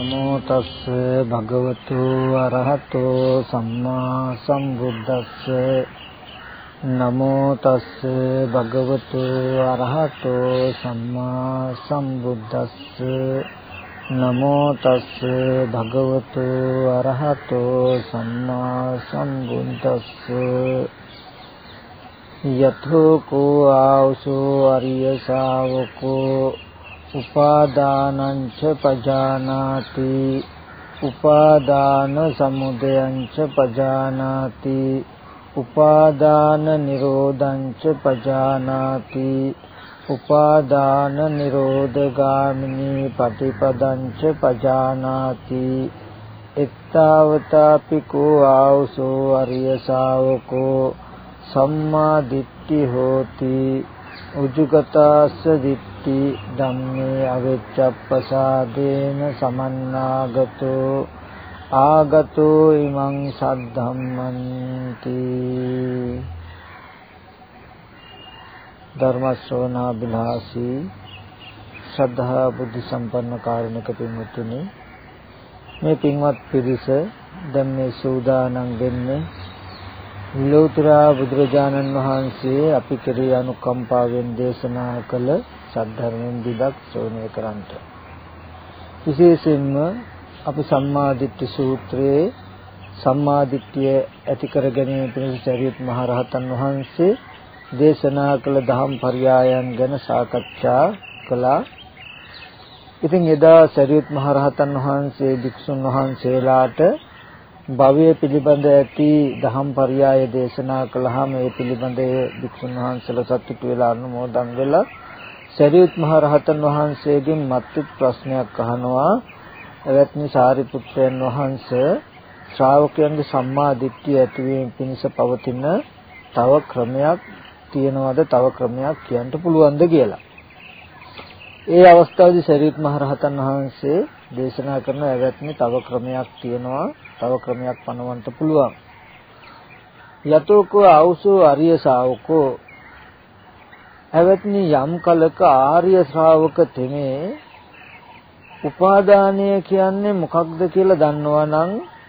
නමෝ තස්ස භගවතු අරහතෝ සම්මා සම්බුද්දස්ස නමෝ තස්ස භගවතු අරහතෝ සම්මා සම්බුද්දස්ස නමෝ තස්ස භගවතු අරහතෝ සම්මා සම්බුද්දස්ස යතෝ කෝ ආවසෝ අරිය ශාවකෝ උපාදානං ච පජානාති උපාදාන සමුදයං ච පජානාති උපාදාන නිරෝධං ච පජානාති උපාදාන නිරෝධගාමිනී පටිපදං ච පජානාති එත්තාවතාපි කෝ ආවසෝ අරිය ශාවකෝ සම්මා දිට්ඨි හෝති උජුගතස්ස දිට්ඨි ධම්මේ අවෙච්ඡප්පසාදේන සමන්නාගතෝ ආගතෝ ඉමං සද්ධම්මන්ති ධර්ම ශ්‍රවණාබිලාසී ශ්‍රද්ධා බුද්ධ සම්පන්න කාරුණික පින්වත්නි, මේ පින්වත් පිරිස දැන් මේ සූදානම් වෙන්නේ ලෝතර බුදුරජාණන් වහන්සේ අපි කෙරෙහි අනුකම්පාවෙන් දේශනා කළ සද්ධර්මයෙන් දිදක් ශ්‍රවණය කරන්ට. විශේෂයෙන්ම අපි සම්මාදිට්ඨි සූත්‍රයේ සම්මාදිට්ඨිය ඇති කර ගැනීම පිණිස සරියුත් මහ රහතන් වහන්සේ දේශනා කළ දහම් පරයයන් ගැන සාකච්ඡා කළා. ඉතින් එදා සරියුත් මහ රහතන් වහන්සේ භික්ෂුන් වහන්සේලාට භවය පිළිබඳ ඇති දහම් පරයය දේශනා කළාම ඒ පිළිබඳව භික්ෂුන් වහන්සේලා සතුටු වෙලා අනුමෝදන් වෙලා සරියුත් මහ රහතන් වහන්සේගෙන් මත්විත් ප්‍රශ්නයක් අහනවා. එවත්නි සාරිපුත්‍රයන් වහන්සේ ශ්‍රාවකයන්ගේ සම්මා දිට්ඨිය ඇතිවීම පිණිස පවතින තව ක්‍රමයක් තියෙනවද, තව ක්‍රමයක් කියන්න පුළුවන්ද කියලා. ඒ අවස්ථාවේදී සරියුත් මහ රහතන් වහන්සේ දේශනා කරන එවත්නි තව ක්‍රමයක් තියෙනවා, තව ක්‍රමයක් පනවන්න පුළුවන්. යතෝකෝ ආවසෝ ආර්ය ශාවකෝ, එවත්නි යම් කලක ආර්ය ශ්‍රාවක තෙමේ උපාදානය කියන්නේ මොකක්ද කියලා දන්නවා නම්,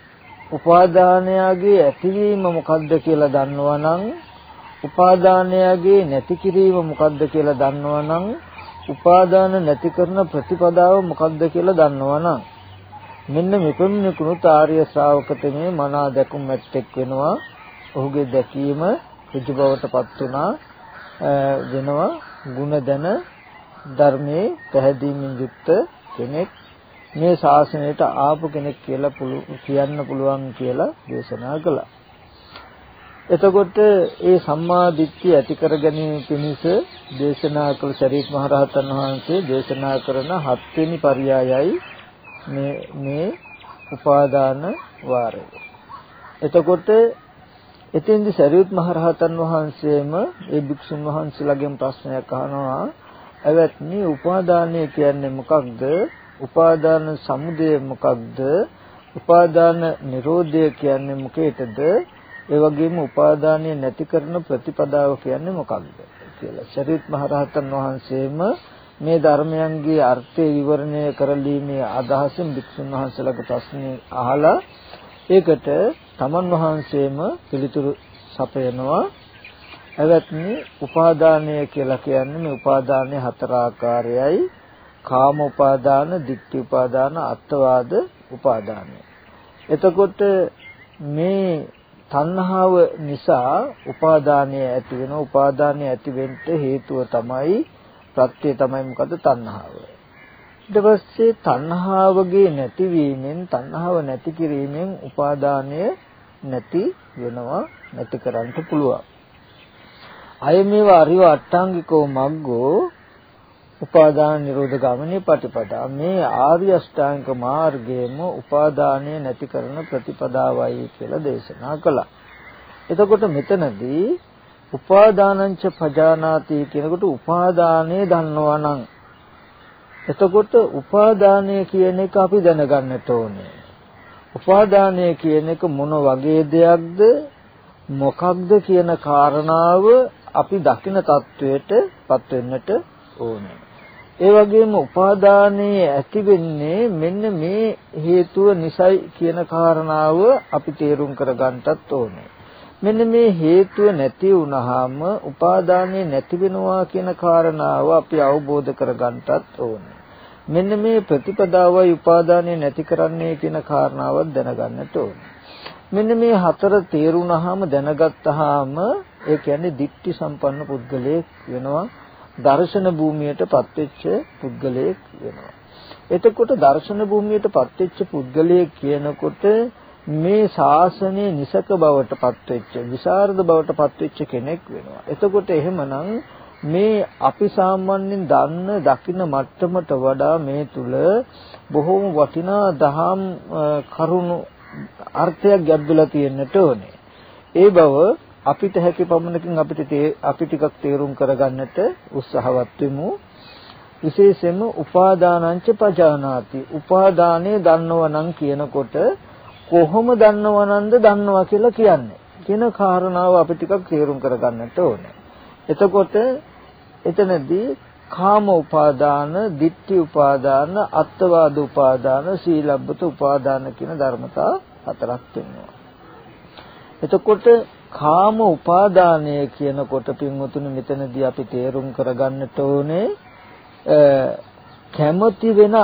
උපාදානයගේ ඇතිවීම මොකක්ද කියලා දන්නවා නම්, උපාදානයගේ නැති කිරීම මොකක්ද කියලා දන්නවා නම්, උපාදාන නැති කරන ප්‍රතිපදාව මොකක්ද කියලා දන්නවා නම්, මෙන්න මෙපමණකුණුත් ආර්ය ශ්‍රාවකතමේ මනා දැකුම් ඇත්තෙක් වෙනවා. ඔහුගේ දැකීම ඍජු බවටපත් වෙනවා. ගුණ දැන ධර්මයේ පැහැදීමෙන් යුක්ත කෙනෙක්, මේ ශාසනයට ආපු කෙනෙක් කියලා කියන්න පුළුවන් කියලා දේශනා කළා. එතකොට ඒ සම්මා දිට්ඨිය ඇති කර ගැනීම පිණිස දේශනා කළ සරියුත් මහ රහතන් වහන්සේ දේශනා කරන 7 වෙනි පරයයයි මේ උපාදාන වාරය. එතකොට එතෙන්දි සරියුත් මහ රහතන් වහන්සේම ඒ භික්ෂුන් වහන්සේලාගෙන් ප්‍රශ්නයක් අහනවා. එවත්නි උපාදානය කියන්නේ මොකක්ද? උපාදාන සමුදය මොකක්ද? උපාදාන නිරෝධය කියන්නේ මොකේද? ඒ වගේම උපාදානය නැති කරන ප්‍රතිපදාව කියන්නේ මොකක්ද කියලා සරියුත් මහ රහතන් වහන්සේම මේ ධර්මයන්ගේ අර්ථය විවරණය කරලීමේ අදහසින් භික්ෂුන් වහන්සේලාගේ ප්‍රශ්නේ අහලා ඒකට තමන් වහන්සේම පිළිතුරු සපයනවා. එවත්නි උපාදානය කියලා කියන්නේ මේ උපාදානයේ 4 ආකාරයයි. කාම උපාදාන, ditthi උපාදාන, අත්වාද උපාදාන. එතකොට මේ තණ්හාව නිසා උපාදානය ඇති වෙන, උපාදානය ඇති වෙන්න හේතුව තමයි, ප්‍රත්‍ය තමයි මොකද? තණ්හාව. ඊට පස්සේ තණ්හාවගේ නැතිවීමෙන්, තණ්හාව නැති කිරීමෙන් උපාදානය නැති වෙනවා, නැති කරන්න පුළුවන්. අයමේව අරිව අට්ඨාංගිකෝ මග්ගෝ උපාදාන නිරෝධ ගාමිනී පටිපදා. මේ ආර්ය අෂ්ටාංගික මාර්ගයේම උපාදානය නැති කරන ප්‍රතිපදාවයි කියලා දේශනා කළා. එතකොට මෙතනදී උපාදානංච පජානාති කියනකොට උපාදානය දන්නවා නම්, එතකොට උපාදානය කියන එක අපි දැනගන්නට ඕනේ. උපාදානය කියන එක මොන වගේ දෙයක්ද, මොකක්ද කියන කාරණාව අපි දකින තත්වයට පත් වෙන්නට ඕනේ. ඒ වගේම උපාදානයේ ඇති වෙන්නේ මෙන්න මේ හේතුව නිසයි කියන කාරණාව අපි තේරුම් කරගන්නටත් ඕනේ. මෙන්න මේ හේතුව නැති වුනහම උපාදානයේ නැති වෙනවා කියන කාරණාව අපි අවබෝධ කරගන්නටත් ඕනේ. මෙන්න මේ ප්‍රතිපදාවයි උපාදානයේ නැති කරන්නේ කියන කාරණාවත් දැනගන්නට ඕනේ. මෙන්න මේ හතර තේරුණාම දැනගත්තාම ඒ කියන්නේ දික්ටි සම්පන්න පුද්ගලයෙක් වෙනවා. දර්ශන භූමියටපත් වෙච්ච පුද්ගලයෙක් වෙනවා. එතකොට දර්ශන භූමියටපත් වෙච්ච පුද්ගලයෙක් කියනකොට මේ ශාසනයේ නිසක බවටපත් වෙච්ච විසරද බවටපත් වෙච්ච කෙනෙක් වෙනවා. එතකොට එහෙමනම් මේ අපි සාමාන්‍යයෙන් දන්න දකින්න මට්ටමට වඩා මේ තුල බොහෝම වටිනා දහම් කරුණු අර්ථයක් ගැඹුලා තියෙන්නට ඕනේ. ඒ බව අපිට හැකි පමණකින් අපි ටිකක් තේරුම් කරගන්නට උත්සාහවත් වෙමු. විශේෂයෙන්ම උපාදානංච පජානාති. උපාදානයේ දන්නවනම් කියනකොට කොහොම දන්නවනන්ද දන්නවා කියලා කියන්නේ. කියන කාරණාව අපි ටිකක් තේරුම් කරගන්නට ඕනේ. එතකොට එතනදී කාම උපාදාන, ditthi උපාදාන, අත්වාද උපාදාන, සීලබ්බත උපාදාන කියන ධර්මතා හතරක් තියෙනවා. එතකොට කාම උපාදානය කියනකොට පින්වතුනි මෙතනදී අපි තේරුම් කරගන්නට ඕනේ කැමති වෙන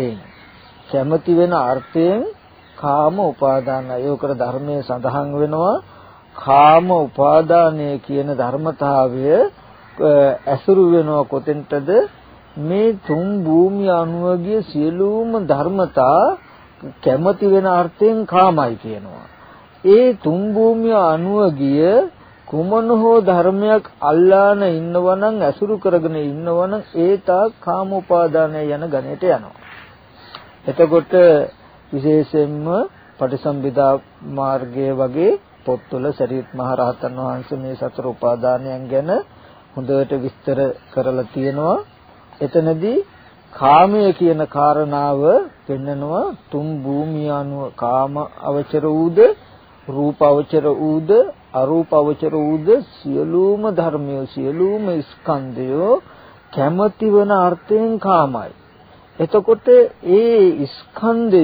අර්ථයෙන් කාම උපාදානය. ඒකර ධර්මයේ සඳහන් වෙනවා කාම උපාදානය කියන ධර්මතාවය ඇසුරු වෙනවා කොතෙන්ටද? මේ තුන් භූමිය අනුවගේ සියලුම ධර්මතා කැමති වෙන අර්ථයෙන් කාමයි කියනවා. ඒ තුන් භූමිය අනුව ගිය කුමන හෝ ධර්මයක් අල්ලාන ඉන්නවනම් ඇසුරු කරගෙන ඉන්නවනම් ඒ තාක් කාම උපාදානය යන ගණයට යනවා. එතකොට විශේෂයෙන්ම පටිසම්භිදා මාර්ගයේ වගේ පොත්වල සරියුත් මහ රහතන් වහන්සේ මේ සතර උපාදානයන් ගැන හොඳට විස්තර කරලා තියෙනවා. එතනදී කාමය කියන කාරණාව පෙන්නනවා තුන් භූමිය අනුව කාම අවචර වූද රූප අවචර වූද අරූප අවචර වූද සියලුම ධර්මය සියලුම ස්කන්ධය කැමති වන අර්ථයෙන් කාමයි. එතකොට ඒ ස්කන්ධය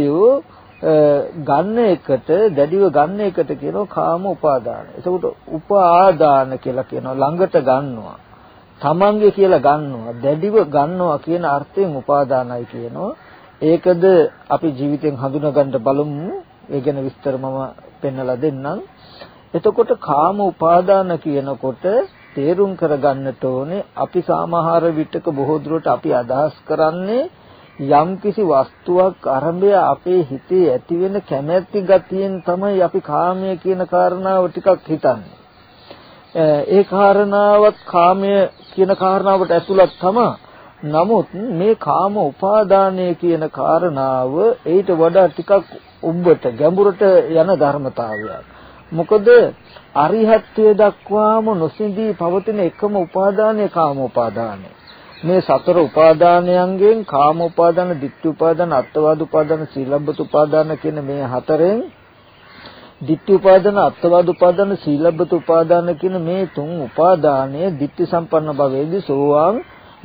ගන්න එකට දැඩිව ගන්න එකට කියනවා කාම උපාදාන. එතකොට උපාදාන කියලා කියනවා ළඟට ගන්නවා. තමන්ගේ කියලා ගන්නවා දැඩිව ගන්නවා කියන අර්ථයෙන් උපාදානයි කියනවා. ඒකද අපි ජීවිතෙන් හඳුනා ගන්න බලමු. ඒ ගැන විස්තර මම පෙන්නලා දෙන්නම්. එතකොට කාම උපාදාන කියනකොට තේරුම් කරගන්නට ඕනේ අපි සමහර විටක බොහෝ දුරට අපි අදහස් කරන්නේ යම්කිසි වස්තුවක් අරඹය අපේ හිතේ ඇති වෙන කැමැති ගතියෙන් තමයි අපි කාමය කියන කාරණාව ටිකක් හිතන්නේ. ඒ කාරණාවත් කාමය කියන කාරණාවට ඇතුළත් තමයි. නමුත් මේ කාම උපාදානය කියන කාරණාව ඊට වඩා ටිකක් උඹට ගැඹුරට යන ධර්මතාවයක්. මොකද අරිහත්ත්වයට දක්වාම නොසිඳී පවතින එකම උපාදානය කාම උපාදානය. මේ සතර උපාදානයන්ගෙන් කාම උපාදාන, ditthi උපාදාන, අත්වාද උපාදාන, සීලබ්බත උපාදාන කියන මේ හතරෙන් ditthi උපාදාන, අත්වාද උපාදාන, සීලබ්බත උපාදාන කියන මේ තුන් උපාදානයේ ditthi සම්පන්න භවයේදී සෝවාන්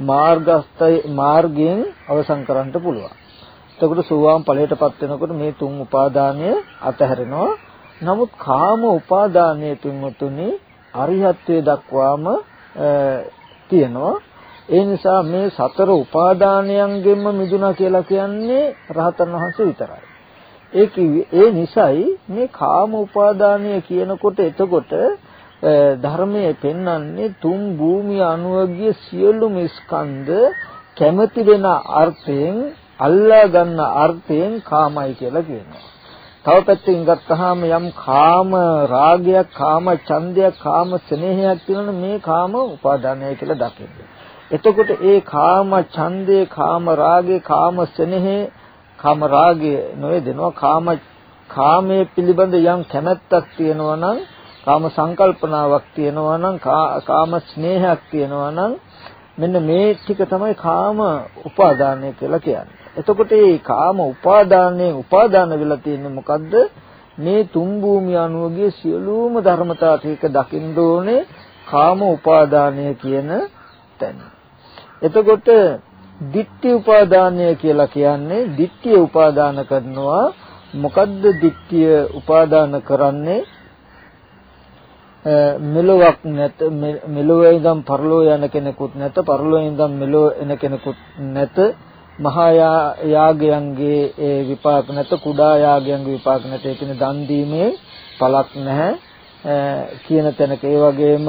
මාර්ගයෙන් අවසන් කරන්න පුළුවන්. එතකොට සෝවාන් ඵලයටපත් වෙනකොට මේ තුන් උපාදානය අතහැරෙනවා. නමුත් කාම උපාදානයේ තුන්තුනි අරිහත්ත්වයට දක්වාම තියෙනවා. ඒ නිසා මේ සතර උපාදානයන්ගෙන්ම මිදුණා කියලා කියන්නේ රහතන් වහන්සේ විතරයි. ඒ නිසායි මේ කාම උපාදානය කියනකොට එතකොට ධර්මයේ පෙන්වන්නේ තුන් භූමිය අනුවගිය සියලුම ස්කන්ධ කැමති වෙන අර්ථයෙන් අල්ලා ගන්න අර්ථයෙන් කාමයි කියලා කියනවා. තව පැත්තකින් ගත්තාම යම් කාම රාගයක්, කාම ඡන්දයක්, කාම ස්නේහයක් තියෙනවනේ මේ කාම උපාදානය කියලා දකින්න. එතකොට ඒ කාම ඡන්දේ, කාම රාගේ, කාම ස්නේහේ, කාම රාගය නොවේදෙනවා. කාමයේ පිළිබඳ යම් කැමැත්තක් තියෙනවා නම්, කාම සංකල්පනාවක් තියෙනවා නම්, කාම ස්නේහයක් තියෙනවා නම් මෙන්න මේ ටික තමයි කාම උපාදානය කියලා කියන්නේ. එතකොට මේ කාම උපාදානයේ උපාදාන වෙලා තියෙන්නේ මොකද්ද? මේ තුන් භූමිය අනුවගේ සියලුම ධර්මතා ටික දකින්න ඕනේ කාම උපාදානය කියන තැන. එතකොට ditthi උපාදානය කියලා කියන්නේ ditthිය උපාදාන කරනවා. මොකද්ද ditthිය උපාදාන කරන්නේ? මෙලොවක් නැත, මෙලොවේ ඉඳන් පරලෝ යන කෙනෙකුත් නැත, පරලෝ ඉඳන් මෙලොව එන කෙනෙකුත් නැත, මහා යාගයන්ගේ විපාක නැත, කුඩා යාගයන්ගේ විපාක නැත. ඒ කියන්නේ දන් දීමේ පළක් නැහැ කියන තැනක. ඒ වගේම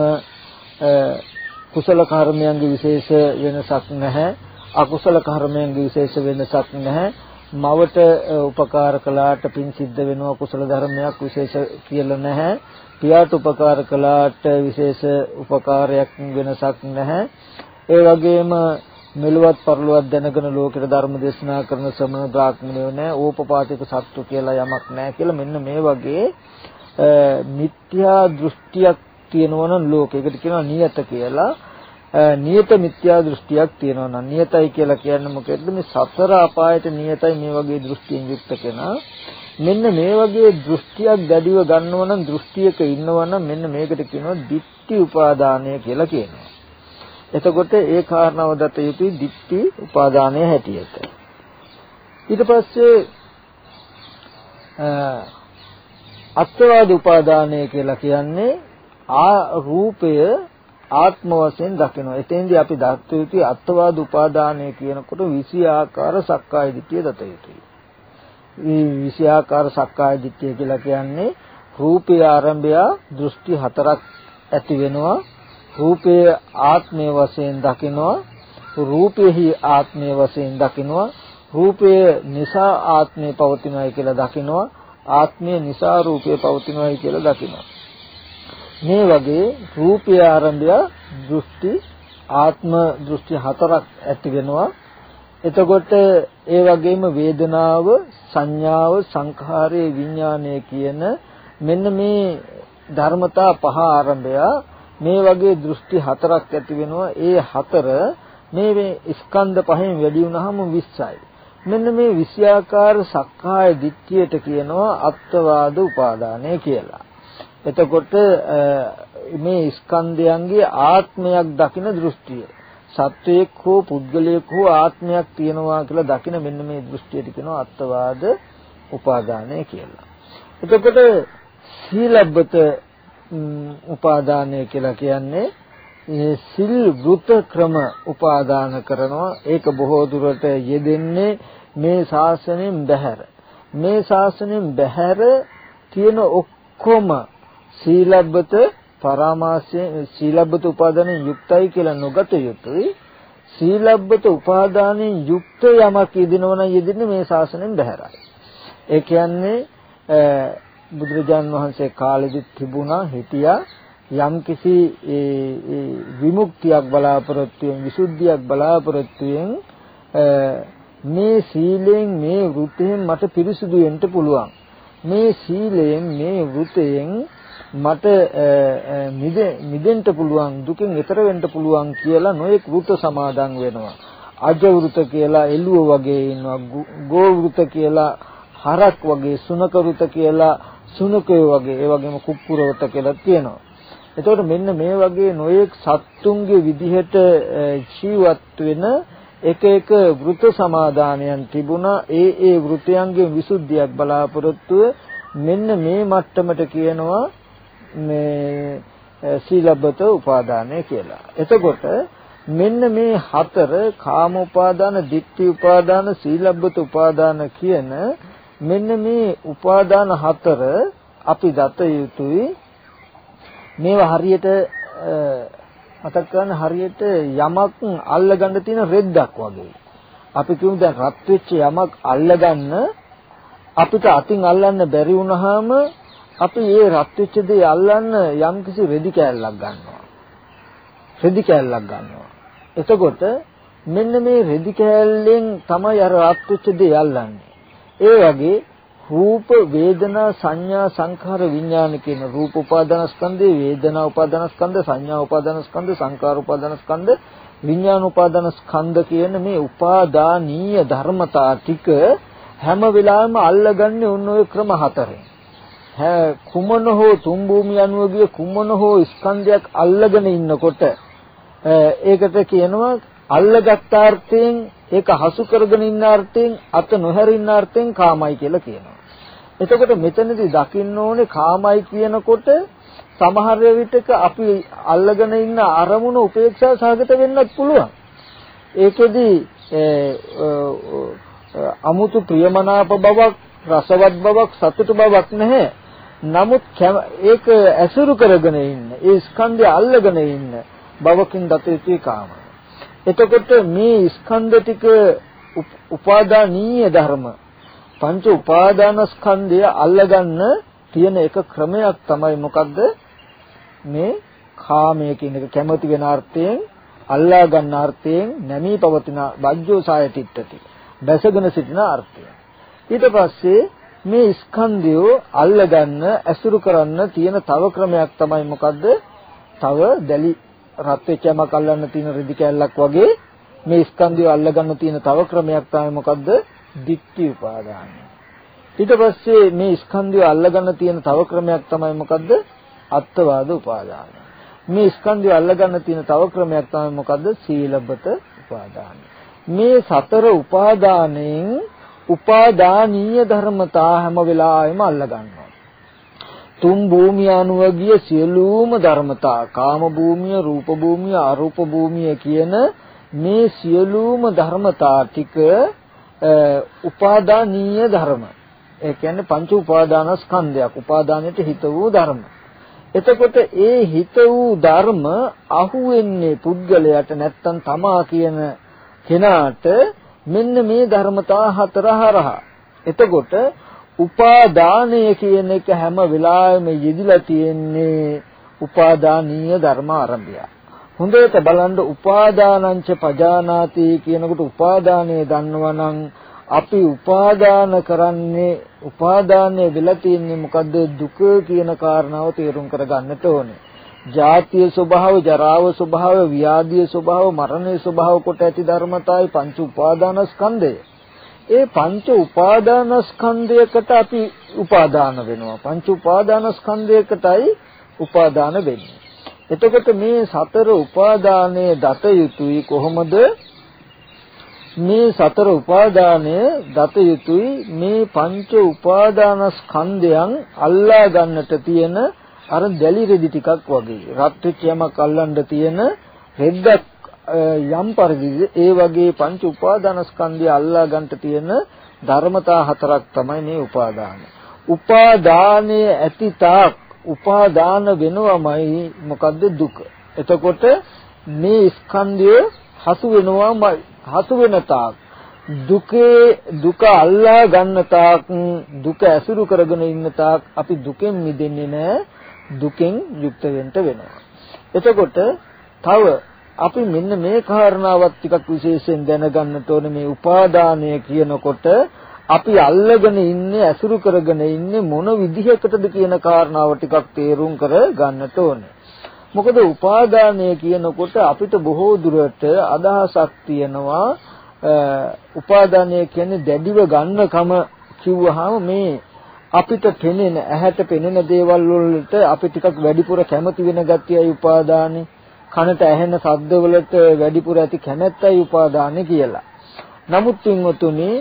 කුසල කර්මයන්ගේ විශේෂ වෙනසක් නැහැ, අකුසල කර්මයන්ගේ විශේෂ වෙනසක් නැහැ. මවට උපකාර කළාට පින් සිද්ධ වෙනවා, කුසල ධර්මයක් විශේෂ කියලා නැහැ. පියාට උපකාර කළාට විශේෂ උපකාරයක් වෙනසක් නැහැ. ඒ වගේම මෙලොවත් පරලොවත් දැනගෙන ලෝකෙට ධර්ම දේශනා කරන ශ්‍රමණ බ්‍රාහ්මණයෝ නැහැ, ඕපපාතික සත්තු කියලා යමක් නැහැ කියලා මෙන්න මේ වගේ මිත්‍යා දෘෂ්ටියක් තියෙනවා නම් ලෝකයකට කියනවා නියත කියලා. නියත මිත්‍යා දෘෂ්ටියක් තියෙනවා නම්, නියතයි කියලා කියන්නේ මොකෙද්ද? මේ සතර අපායට නියතයි මේ වගේ දෘෂ්ටියෙන් යුක්ත කෙනා. මෙන්න මේ වගේ දෘෂ්ටියක් දැඩිව ගන්නව නම්, දෘෂ්ටියක ඉන්නවා නම් මෙන්න මේකට කියනවා ditthi උපාදානය කියලා කියනවා. එතකොට ඒ කාරණාව දත යුතුයි ditthi උපාදානය හැටියට. ඊට පස්සේ අත්වාද උපාදානය කියලා කියන්නේ රූපය ආත්ම වශයෙන් දකිනවා. එතෙන්දී අපි දක්ව යුතුයි අත්වාද උපාදානය කියනකොට 20 ආකාර සක්කාය දිට්ඨිය දත යුතුයි. මේ 20 ආකාර සක්කාය දිට්ඨිය කියලා කියන්නේ රූපේ ආරම්භය දෘෂ්ටි 4ක් ඇති වෙනවා. රූපයේ ආත්මය වශයෙන් දකිනවා, රූපෙහි ආත්මය වශයෙන් දකිනවා, රූපය නිසා ආත්මය පවතිනවායි කියලා දකිනවා, ආත්මය නිසා රූපය පවතිනවායි කියලා දකිනවා. මේ වගේ රූපය ආරම්භය දෘෂ්ටි ආත්ම දෘෂ්ටි 4ක් ඇති වෙනවා. එතකොට ඒ වගේම වේදනාව, සංඥාව, සංඛාරය, විඥානය කියන මෙන්න මේ ධර්මතා පහ ආරම්භය මේ වගේ දෘෂ්ටි 4ක් ඇති වෙනවා. ඒ 4 මේ ස්කන්ධ පහෙන් වැඩි වුණාම 20යි. මෙන්න මේ 20 ආකාර සක්කාය දිට්ඨියට කියනවා අත්වාද උපාදානය කියලා. එතකොට මේ ස්කන්ධයන්ගේ ආත්මයක් දකින දෘෂ්ටිය, සත්වයක් හෝ පුද්ගලයෙක් හෝ ආත්මයක් තියෙනවා කියලා දකින මෙන්න මේ දෘෂ්ටියට කියනවා අත්වාද උපාදානය කියලා. එතකොට සීලබ්බත උපාදානය කියලා කියන්නේ සිල් වෘත ක්‍රම උපාදාන කරනවා. ඒක බොහෝ දුරට යෙදෙන්නේ මේ ශාසනයෙන් බැහැර. මේ ශාසනයෙන් බැහැර තියෙන ඔක්කොම සීලබ්බත පරාමාසයෙන් සීලබ්බත උපාදානයෙන් යුක්තයි කියලා නොගත යුතුයි. සීලබ්බත උපාදානයෙන් යුක්ත යමක් යෙදෙනවා නම් යෙදෙන්නේ මේ ශාසනයෙන් බැහැරයි. ඒ කියන්නේ බුදුරජාන් වහන්සේ කාලෙදි තිබුණා හිටියා යම්කිසි විමුක්තියක් බලාපොරොත්තු වෙන, විසුද්ධියක් බලාපොරොත්තු වෙන මේ සීලෙන් මේ වෘතයෙන් මට පිරිසුදු වෙන්න පුළුවන්, මේ සීලයෙන් මේ වෘතයෙන් මට මිදෙන්න පුළුවන්, දුකින් ඈතර වෙන්න පුළුවන් කියලා නොයෙක් වෘත සමාදන් වෙනවා. අජ වෘත කියලා එළුව වගේ ඉන්නවා, ගෝ වෘත කියලා හරක් වගේ, සුනක වෘත කියලා සුනකයෝ වගේ, ඒ වගේම කුක්කුර වෘත කියලා තියෙනවා. එතකොට මෙන්න මේ වගේ නොයෙක් සත්තුන්ගේ විදිහට ජීවත් වෙන එක එක වෘත සමාදානයන් තිබුණා. ඒ වෘතයන්ගේ විසුද්ධියක් බලාපොරොත්තුව මෙන්න මේ මට්ටමට කියනවා මේ සීලබ්බත උපාදානය කියලා. එතකොට මෙන්න මේ 4 කාම උපාදාන, ditthi උපාදාන, සීලබ්බත උපාදාන කියන මෙන්න මේ උපාදාන 4 අපි දත යුතුයි. මේවා හරියට මතක් කරගන්න, හරියට යමක් අල්ලගන්න තියෙන රෙද්දක් වගේ. අපි කියමු දැන් රත් වෙච්ච යමක් අල්ලගන්න අපිට අතින් අල්ලන්න බැරි වුණාම අපි ඒ රත් වෙච්ච දේ අල්ලන්න යම්කිසි රෙදි කෑල්ලක් ගන්නවා. රෙදි කෑල්ලක් ගන්නවා. එතකොට මෙන්න මේ රෙදි කෑල්ලෙන් තමයි අර රත් වෙච්ච දේ අල්ලන්නේ. ඒ වගේ රූප, වේදනා, සංඥා, සංඛාර, විඥාන කියන රූප උපාදානස්කන්ධේ, වේදනා උපාදානස්කන්ධ, සංඥා උපාදානස්කන්ධ, සංඛාර උපාදානස්කන්ධ, විඥාන උපාදානස්කන්ධ කියන මේ උපාදානීය ධර්මතා ටික හැම වෙලාවෙම අල්ලගන්නේ ඔන්න ඔය ක්‍රම 4. කුමන හෝ තුන් භූමිය අනුව ගිය කුමන හෝ ස්කන්ධයක් අල්ලගෙන ඉන්නකොට ඒකට කියනවා අල්ලගත් අර්ථයෙන් ඒක හසු කරගෙන ඉන්න අර්ථයෙන් අත නොහැරින්න අර්ථයෙන් කාමයි කියලා කියනවා. එතකොට මෙතනදී දකින්න ඕනේ කාමයි කියනකොට සමහර විටක අපි අල්ලගෙන ඉන්න අරමුණ උපේක්ෂා සහගත වෙන්නත් පුළුවන්. ඒකෙදි අමුතු ප්‍රියමනාප බවක්, රසවත් බවක්, සතුට බවක් නැහැ. නමුත් ඒක ඇසුරු කරගෙන ඉන්න, ඒ ස්කන්ධය අල්ලගෙන ඉන්න බවකින් දත යුතුයි කාමය. එතකොට මේ ස්කන්ධ ටික උපාදානීය ධර්ම, පංච උපාදාන ස්කන්ධය අල්ලගන්න තියෙන එක ක්‍රමයක් තමයි මොකද්ද? මේ කාමය කියන එක කැමති වෙන අර්ථයෙන්, අල්ලා ගන්න අර්ථයෙන්, නැමී පවතින වජ්ජෝසාය තිට්ඨති, බැසගෙන සිටින අර්ථය. ඊට පස්සේ මේ ස්කන්ධය අල්ලගන්න, ඇසුරු කරන්න තියෙන තව ක්‍රමයක් තමයි මොකද්ද? තව දැලි රත් වෙච්ච යමක් අල්ලන්න තියෙන රෙදි කැල්ලක් වගේ මේ ස්කන්ධය අල්ලගන්න තියෙන තව ක්‍රමයක් තමයි මොකද්ද? ditthi upadana. ඊට පස්සේ මේ ස්කන්ධය අල්ලගන්න තියෙන තව ක්‍රමයක් තමයි මොකද්ද? අත්වාද උපාදාන. මේ ස්කන්ධය අල්ලගන්න තියෙන තව ක්‍රමයක් තමයි මොකද්ද? සීලබ්බත උපාදාන. මේ සතර උපාදානෙන් උපාදානීය ධර්මතා හැම වෙලාවෙම අල්ලගන්නවා. තුන් භූමිය අනුව ගිය සියලුම ධර්මතා, කාම භූමිය, රූප භූමිය, අරූප භූමිය කියන මේ සියලුම ධර්මතා ටික උපාදානීය ධර්ම. ඒ කියන්නේ පංච උපාදානස්කන්ධයක්, උපාදානයට හිත වූ ධර්ම. එතකොට ඒ හිත වූ ධර්ම අහුවෙන්නේ පුද්ගලයාට නැත්තම් තමා කියන කෙනාට මෙන්න මේ ධර්මතා හතර හරහා. එතකොට උපාදානය කියන එක හැම වෙලාවෙම යෙදිලා තියෙන්නේ උපාදානීය ධර්ම ආරම්භය. හොඳට බලන්න උපාදානංච පජානාති කියනකොට උපාදානය දන්නවා නම් අපි උපාදාන කරන්නේ, උපාදානය වෙලා තියෙන්නේ මොකද්ද? දුක කියන කාරණාව තේරුම් කරගන්නට ඕනේ. ජාතිය ස්වභාව, ජරාව ස්වභාව, ව්‍යාධිය ස්වභාව, මරණයේ ස්වභාව කොට ඇති ධර්මතාවයි පංච උපාදානස්කන්ධය. ඒ පංච උපාදානස්කන්ධයකට අපි උපාදාන වෙනවා. පංච උපාදානස්කන්ධයකටයි උපාදාන වෙන්නේ. එතකොට මේ සතර උපාදානයේ දත යුතුයි කොහොමද? මේ සතර උපාදානය දත යුතුයි මේ පංච උපාදානස්කන්ධයන් අල්ලා ගන්නට තියෙන අර දැලි රෙදි ටිකක් වගේ. රත් වෙච්ච යමක් අල්ලන්න තියෙන රෙද්දක් යම් පරිදි ඒ වගේ පංච උපාදානස්කන්ධය අල්ලා ගන්නට තියෙන ධර්මතා හතරක් තමයි මේ උපාදාන. උපාදානයේ ඇති තාක් උපාදාන වෙනවමයි මොකද්ද? දුක. එතකොට මේ ස්කන්ධය හසු වෙනවමයි. හසු වෙන තාක් දුක අල්ලා ගන්න තාක්, දුක ඇසුරු කරගෙන ඉන්න තාක් අපි දුකෙන් මිදෙන්නේ නැහැ. දුකෙන් යුක්ත වෙන්න වෙනවා. එතකොට තව අපි මෙන්න මේ කාරණාවත් ටිකක් විශේෂයෙන් දැනගන්නට ඕනේ. මේ උපාදානය කියනකොට අපි අල්ලගෙන ඉන්නේ, ඇසුරු කරගෙන ඉන්නේ මොන විදිහකටද කියන කාරණාව ටිකක් තේරුම් කර ගන්නට ඕනේ. මොකද උපාදානය කියනකොට අපිට බොහෝ දුරට අදහසක් තියෙනවා. උපාදානය කියන්නේ දැඩිව ගන්නකම කිව්වහම මේ අපිට පෙනෙන, ඇහැට පෙනෙන දේවල් වලට අපි ටිකක් වැඩිපුර කැමති වෙන ගතියයි උපාදානෙ. කනට ඇහෙන ශබ්ද වලට වැඩිපුර ඇති කැමැත්තයි උපාදානෙ කියලා. නමුත් පින්වතුනි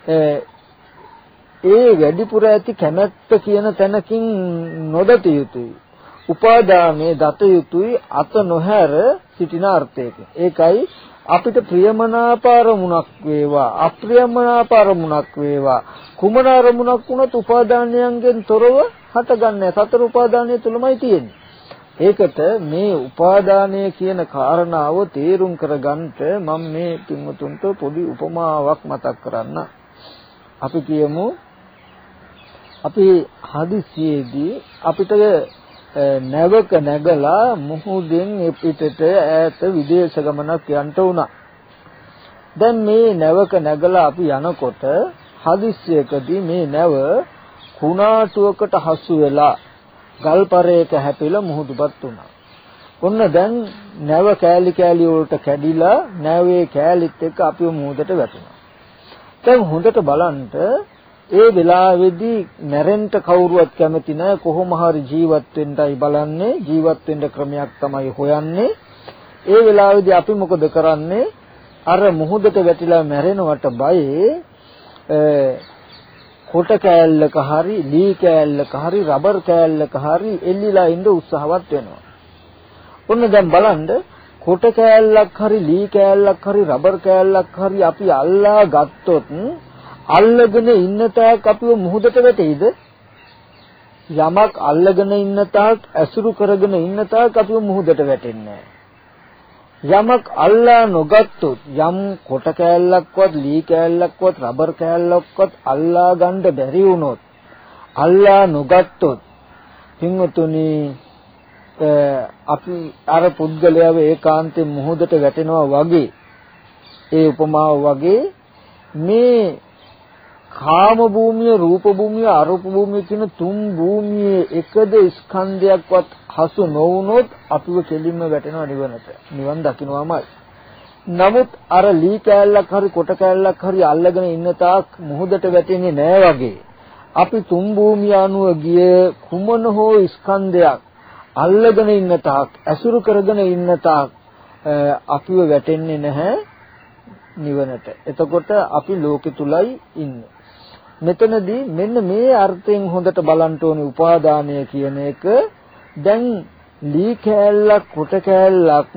ඒ වැඩිපුර ඇති කැමැත්ත කියන තැනකින් නොදත යුතුයි. උපාදානයේ දත යුතුයි අත නොහැර සිටින අර්ථයක. ඒකයි අපිට ප්‍රියමනාප අරමුණක් වේවා, අප්‍රියමනාප අරමුණක් වේවා, කුමන අරමුණක් වුණත් උපාදානයන්ගෙන් තොරව හටගන්නේ. සතර උපාදානය තුලමයි තියෙන්නේ. ඒකට මේ උපාදානය කියන කාරණාව තේරුම් කරගන්නට මම මේ පින්වතුන්ට පොඩි උපමාවක් මතක් කරන්න. අපි කියමු අපි හදිසියේදී අපිට නැවක නැගලා මුහුදෙන් පිටට ඈත විදේශ ගමනක් යන්න උනා. දැන් මේ නැවක නැගලා අපි යනකොට හදිස්සියකදී මේ නැව කුණාටුවකට හසු වෙලා ගල්පරයක හැපිලා මුහුදුපත් වුණා. ඔන්න දැන් නැව කෑලි කෑලි වලට කැඩිලා නැවේ කෑලිත් එක්ක අපිව මුහුදට වැටුණා. දැන් හොඳට බලන්න ඒ වෙලාවේදී මැරෙන්න කවුරුවත් කැමති නැහැ. කොහොම හරි ජීවත් වෙන්නයි බලන්නේ. ජීවත් වෙන්න ක්‍රමයක් තමයි හොයන්නේ. ඒ වෙලාවේදී අපි මොකද කරන්නේ? අර මුහුදට වැටිලා මැරෙනවට බයේ කොට කෑල්ලක හරි ලී කෑල්ලක හරි රබර් කෑල්ලක හරි එල්ලිලා ඉන්න උත්සාහවත් වෙනවා. ඔන්න දැන් බලන්න කොට කෑල්ලක් හරි ලී කෑල්ලක් හරි රබර් කෑල්ලක් හරි අපි අල්ලා ගත්තොත් අල්ලගෙන ඉන්න තාක් අපිව මුහුදට වැටෙයිද? යමක් අල්ලගෙන ඉන්න තාක් ඇසුරු කරගෙන ඉන්න තාක් අපිව මුහුදට වැටෙන්නේ යමක් අල්ලා නොගත්තොත් යම් කොට කෑල්ලක්වත් ලී කෑල්ලක්වත් රබර් කෑල්ලක්වත් අල්ලා ගන්න බැරි වුණොත් අල්ලා නොගත්තොත් පින්වතුනි අපි අර පුද්ගලයාව ඒකාන්තයෙන් මුහුදට වැටෙනවා වගේ ඒ උපමාව වගේ මේ කාම භූමිය රූප භූමිය අරූප භූමිය කියන තුන් භූමියේ එකද ස්කන්ධයක්වත් හසු නොවුනොත් අපිව කෙලින්ම වැටෙනවා නිවනට. නිවන් දකින්නවාමයි. නමුත් අර ලී කෑල්ලක් හරි කොට කෑල්ලක් හරි අල්ලගෙන ඉන්න තාක් මුහුදට වැටෙන්නේ නෑ වගේ. අපි තුන් භූමිය අනුව ගිය කුමන හෝ ස්කන්ධයක් අල්ලගෙන ඉන්න තාක් ඇසුරු කරගෙන ඉන්න තාක් අපිව වැටෙන්නේ නැහැ නිවනට. එතකොට අපි ලෝකෙ තුලයි ඉන්නේ. මෙතනදී මෙන්න මේ අර්ථයෙන් හොඳට බලන්න ඕනේ උපාදානය කියන එක. දැන් ලී කෑල්ලක් කොට කෑල්ලක්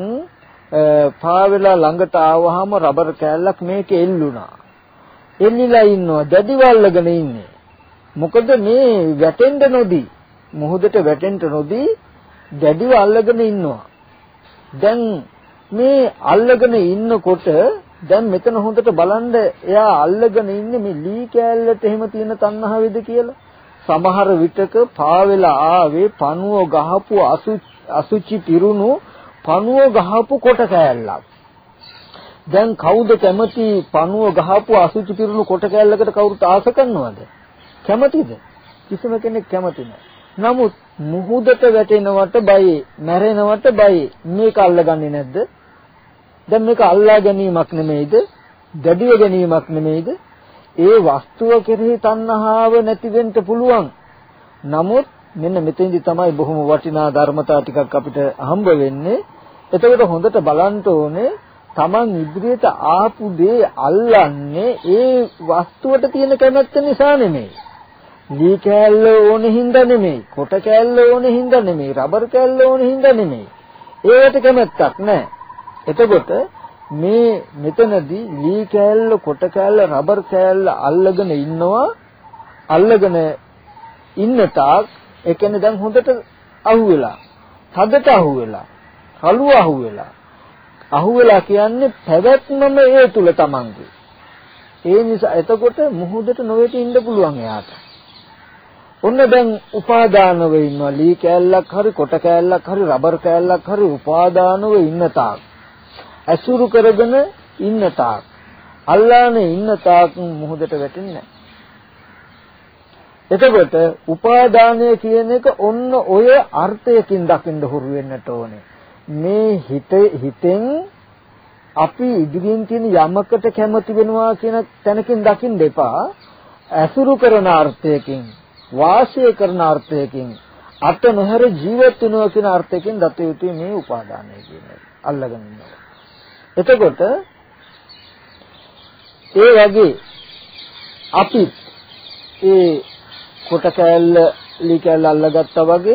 පාවෙලා ළඟට ආවහම රබර් කෑල්ලක් මේකේ එල්ලුණා. එල්ලිලා ඉන්නවා දැඩිව අල්ලගෙන ඉන්නේ. මොකද මේ වැටෙන්න නොදී මුහුදට වැටෙන්න නොදී දැඩිව අල්ලගෙන ඉන්නවා. දැන් මේ අල්ලගෙන ඉන්නකොට දැන් මෙතන හොඳට බලන්න එයා අල්ලගෙන ඉන්නේ මේ ලී කෑල්ලට එහෙම තියෙන තණ්හාවේද කියලා. සමහර විටක පාවෙලා ආවේ පණුව ගහපු අසුචි පිරුණු පණුව ගහපු කොට කෑල්ලක්. දැන් කවුද කැමති පණුව ගහපු අසුචි පිරුණු කොට කෑල්ලකට කවුරුත් ආස කරනවද? කැමතිද? කිසිම කෙනෙක් කැමති නැහැ. නමුත් මුහුදට වැටෙනවට බයයි, මැරෙනවට බයයි. මේක අල්ලගන්නේ නැද්ද? දැන් මේක අල්ලා ගැනීමක් නෙමෙයිද? දැඩිව ගැනීමක් නෙමෙයිද? ඒ වස්තුව කෙරෙහි තණ්හාව නැති වෙන්න පුළුවන්. නමුත් මෙන්න මෙතෙන්දි තමයි බොහොම වටිනා ධර්මතා ටිකක් අපිට හම්බ වෙන්නේ. එතකොට හොඳට බලන්න ඕනේ Taman ඉදිරියට ආපු දේ අල්ලන්නේ ඒ වස්තුවට තියෙන කැමැත්ත නිසා නෙමෙයි. ලී කෑල්ල ඕනෙ හින්දා නෙමෙයි, කොට කෑල්ල ඕනෙ හින්දා නෙමෙයි, රබර් කෑල්ල ඕනෙ හින්දා නෙමෙයි. ඒකට කැමැත්තක් නැහැ. එතකොට මේ මෙතනදී ලී කෑල්ල කොට කෑල්ල රබර් කෑල්ල අල්ලගෙන ඉන්නවා. අල්ලගෙන ඉන්න තාක් ඒ කියන්නේ දැන් හොඳට අහුවෙලා, හදට අහුවෙලා, කලුව අහුවෙලා. අහුවෙලා කියන්නේ පැවැත්මම ඒ තුල Tamange. ඒ නිසා එතකොට මුහුදට නොවේට ඉන්න පුළුවන් එයාට. ඔන්න දැන් උපාදානව ඉන්නවා. ලී කෑල්ලක් හරි කොට කෑල්ලක් හරි රබර් කෑල්ලක් හරි උපාදානව ඉන්න තාක්, ඇසුරු කරගෙන ඉන්න තාක්, අල්ලානේ ඉන්න තාක් මුහුදට වැටෙන්නේ නැහැ. එතකොට උපාදානය කියන එක ඔන්න ඔය අර්ථයකින් දකින්න හුරු වෙන්නට ඕනේ. මේ හිතෙන් අපි ඉදිරියෙන් තියෙන යමකට කැමති වෙනවා කියන තැනකින් දකින්න එපා. ඇසුරු කරන අර්ථයකින්, වාසය කරන අර්ථයකින්, අත නොහැර ජීවත් වෙනවා කියන අර්ථයකින් දත යුතුයි මේ උපාදානය කියන්නේ. අල්ලගෙන ඉන්නවා. එතකොට ඒ වගේ අපි ඒ කොට කෑල්ල ලී කෑල්ල අල්ලගත්තා වගේ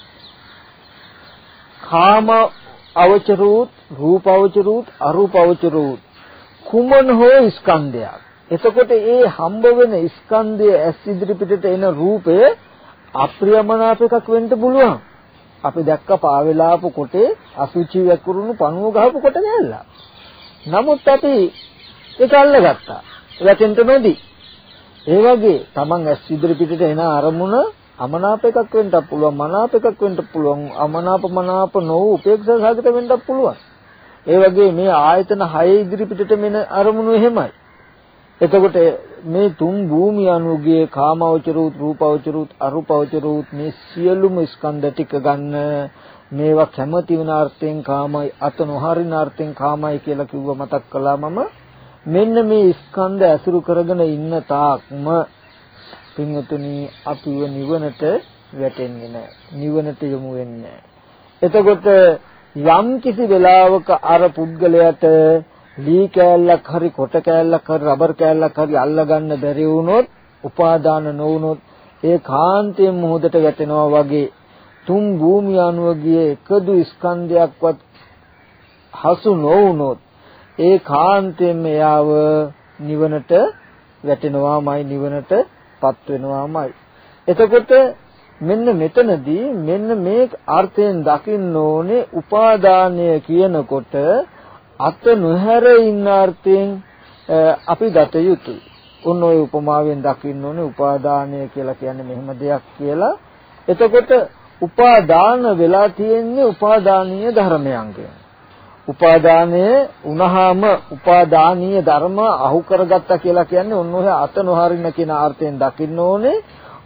කාම අවචරූත් රූප අවචරූත් අරූප අවචරූත් කුමන හෝ ස්කන්ධයක්. එතකොට ඒ හම්බ වෙන ස්කන්ධය ඇස් ඉදිරි පිටට එන රූපය අප්‍රියමනාප එකක් වෙන්න පුළුවන්. අපි දැක්ක පාවෙලාපු කොටේ අසුචි වැකුරුණු පණුව ගහපු කොට ගෑල්ලා. නමුත් අපි ඒක අල්ලගත්තා. වැටෙන්න නොදී. ඒ වගේ Taman ඇස් ඉදිරි පිටට එන අරමුණ අමනාප එකක් වෙන්නත් පුළුවන්, මනාප එකක් වෙන්නත් පුළුවන්, අමනාප මනාප නොවු උපේක්ෂා සාගත වෙන්නත් පුළුවන්. ඒ වගේ මේ ආයතන 6 ඉදිරි පිටට මෙන අරමුණු එහෙමයි. එතකොට මේ තුන් භූමිය අනුගේ කාමවචරූත් රූපවචරූත් අරූපවචරූත් මේ සියලුම ස්කන්ධ ටික ගන්න මේවා කැමති වෙන අර්ථයෙන් කාමයි, අත නොහරින අර්ථයෙන් කාමයි කියලා කිව්ව මතක් කළා මම. මෙන්න මේ ස්කන්ධ ඇසුරු කරගෙන ඉන්න තාක්ම පින්වතුනි අපිව නිවනට වැටෙන්නේ නැහැ. නිවනට යොමු වෙන්නේ නැහැ. එතකොට යම් කිසි වෙලාවක අර පුද්ගලයාට ලී කෑල්ලක් හරි කොට කෑල්ලක් හරි රබර් කෑල්ලක් හරි අල්ලගන්න බැරි වුණොත් උපාදාන නොවුනොත් ඒ කාන්තයෙන් මොහොතට වැටෙනවා වගේ තුන් භූමිය අනුව ගියේ එකදු ස්කන්ධයක්වත් හසු නොවුනොත් ඒ කාන්තයෙන් එයාව නිවනට වැටෙනවාමයි නිවනටපත් වෙනවාමයි. එතකොට මෙන්න මෙතනදී මෙන්න මේ අර්ථයෙන් දකින්න ඕනේ උපාදානය කියනකොට අත නොහැර ඉන්න අර්ථයෙන් අපි ගත යුතුයි. ඔන්න ඔය උපමාවෙන් දකින්න ඕනේ උපාදානය කියලා කියන්නේ මෙහෙම දෙයක් කියලා. එතකොට උපාදාන වෙලා තියෙන්නේ උපාදානීය ධර්මයන්ගෙන්. උපාදානය වුණාම උපාදානීය ධර්ම අහු කරගත්තා කියලා කියන්නේ ඔන්න ඔය අත නොහරින්න කියන අර්ථයෙන් දකින්න ඕනේ.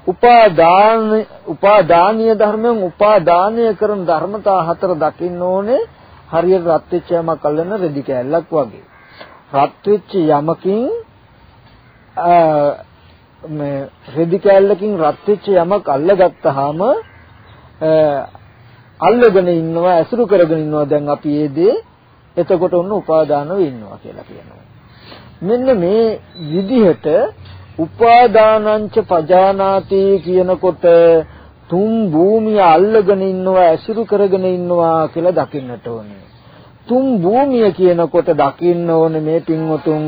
උපාදානීය ධර්මයන් උපාදානය කරන ධර්මතා හතර දකින්න ඕනේ. හරියට රත් වෙච්ච යමක් අල්ලන රෙදි කෑල්ලක් වගේ. රත් වෙච්ච යමකින් මේ රෙදි කෑල්ලකින් රත් වෙච්ච යමක් අල්ලගත්තාම අල්ලගෙන ඉන්නවා ඇසුරු කරගෙන ඉන්නවා දැන් අපි ඒ දේ එතකොට ඔන්න උපාදානව ඉන්නවා කියලා කියනවා. මෙන්න මේ විදිහට උපාදානංච පජානාති කියනකොට තුන් භූමිය අල්ලගෙන ඉන්නවා ඇසුරු කරගෙන ඉන්නවා කියලා දකින්නට ඕනේ. තුන් භූමිය කියනකොට දකින්න ඕනේ මේ පින්වතුන්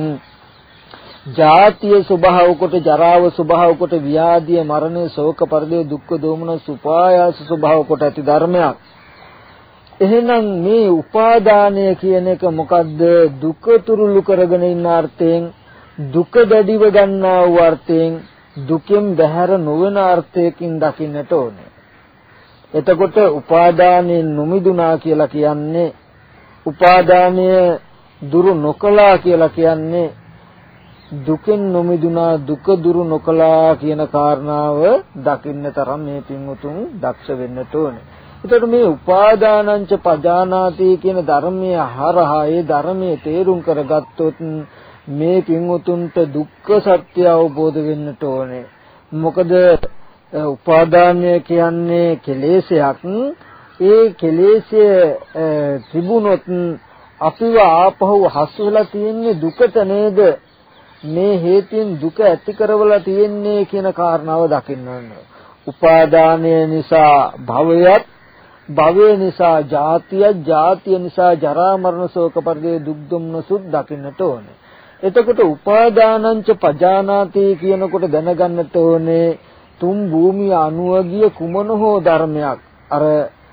ජාතිය ස්වභාව කොට ජරාව ස්වභාව කොට ව්‍යාධිය මරණය ශෝක පරිදේ දුක්ඛ දෝමන සුපායාස ස්වභාව කොට ඇති ධර්මයක්. එහෙනම් මේ උපාදානය කියන එක මොකද්ද? දුක තුරුළු කරගෙන ඉන්න අර්ථයෙන් දුක දැඩිව ගන්නා වූ අර්ථයෙන් දුකෙන් බැහැර නොවන අර්ථයකින් දකින්නට ඕනේ. එතකොට උපාදානයෙන් නොමිදුණා කියලා කියන්නේ උපාදානය දුරු නොකළා කියලා කියන්නේ දුකෙන් නොමිදුණා දුක දුරු නොකළා කියන කාරණාව දකින්න තරම් මේ පින්වුතුන් දක්ෂ වෙන්නට ඕනේ. එතකොට මේ උපාදානංච පජානාති කියන ධර්මයේ හරහා ඒ ධර්මයේ තේරුම් කරගත්තොත් මේ පින්වුතුන්ට දුක්ඛ සත්‍ය අවබෝධ වෙන්නට ඕනේ. මොකද උපාදානය කියන්නේ කෙලෙසයක්. ඒ කෙලෙසය තිබුණොත් අපිව ආපහු හසු වෙලා තියෙන්නේ දුකට නේද? මේ හේතුන් දුක ඇති කරවලා තියෙන්නේ කියන කාරණාව දකින්න ඕනේ. උපාදානය නිසා භවයත් භවය නිසා ජාතිය ජාතිය නිසා ජරා මරණ ශෝක පරිදේ දුක් දුම්නසුත් දකින්නට ඕනේ. එතකොට උපාදානංච පජානාති කියනකොට දැනගන්නට ඕනේ තුන් භූමිය අනුවගිය කුමන හෝ ධර්මයක් අර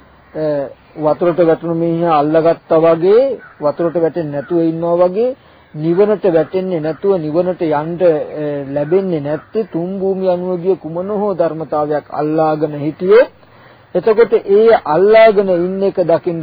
වතුරට වැටුණු මිනිහා අල්ලගත්තා වගේ වතුරට වැටෙන්නේ නැතුව ඉන්නවා වගේ නිවනට වැටෙන්නේ නැතුව නිවනට යන්න ලැබෙන්නේ නැත්තේ තුන් භූමිය අනුවගිය කුමන හෝ ධර්මතාවයක් අල්ලාගෙන හිටියොත් එතකොට ඒ අල්ලාගෙන ඉන්න එක දකින්න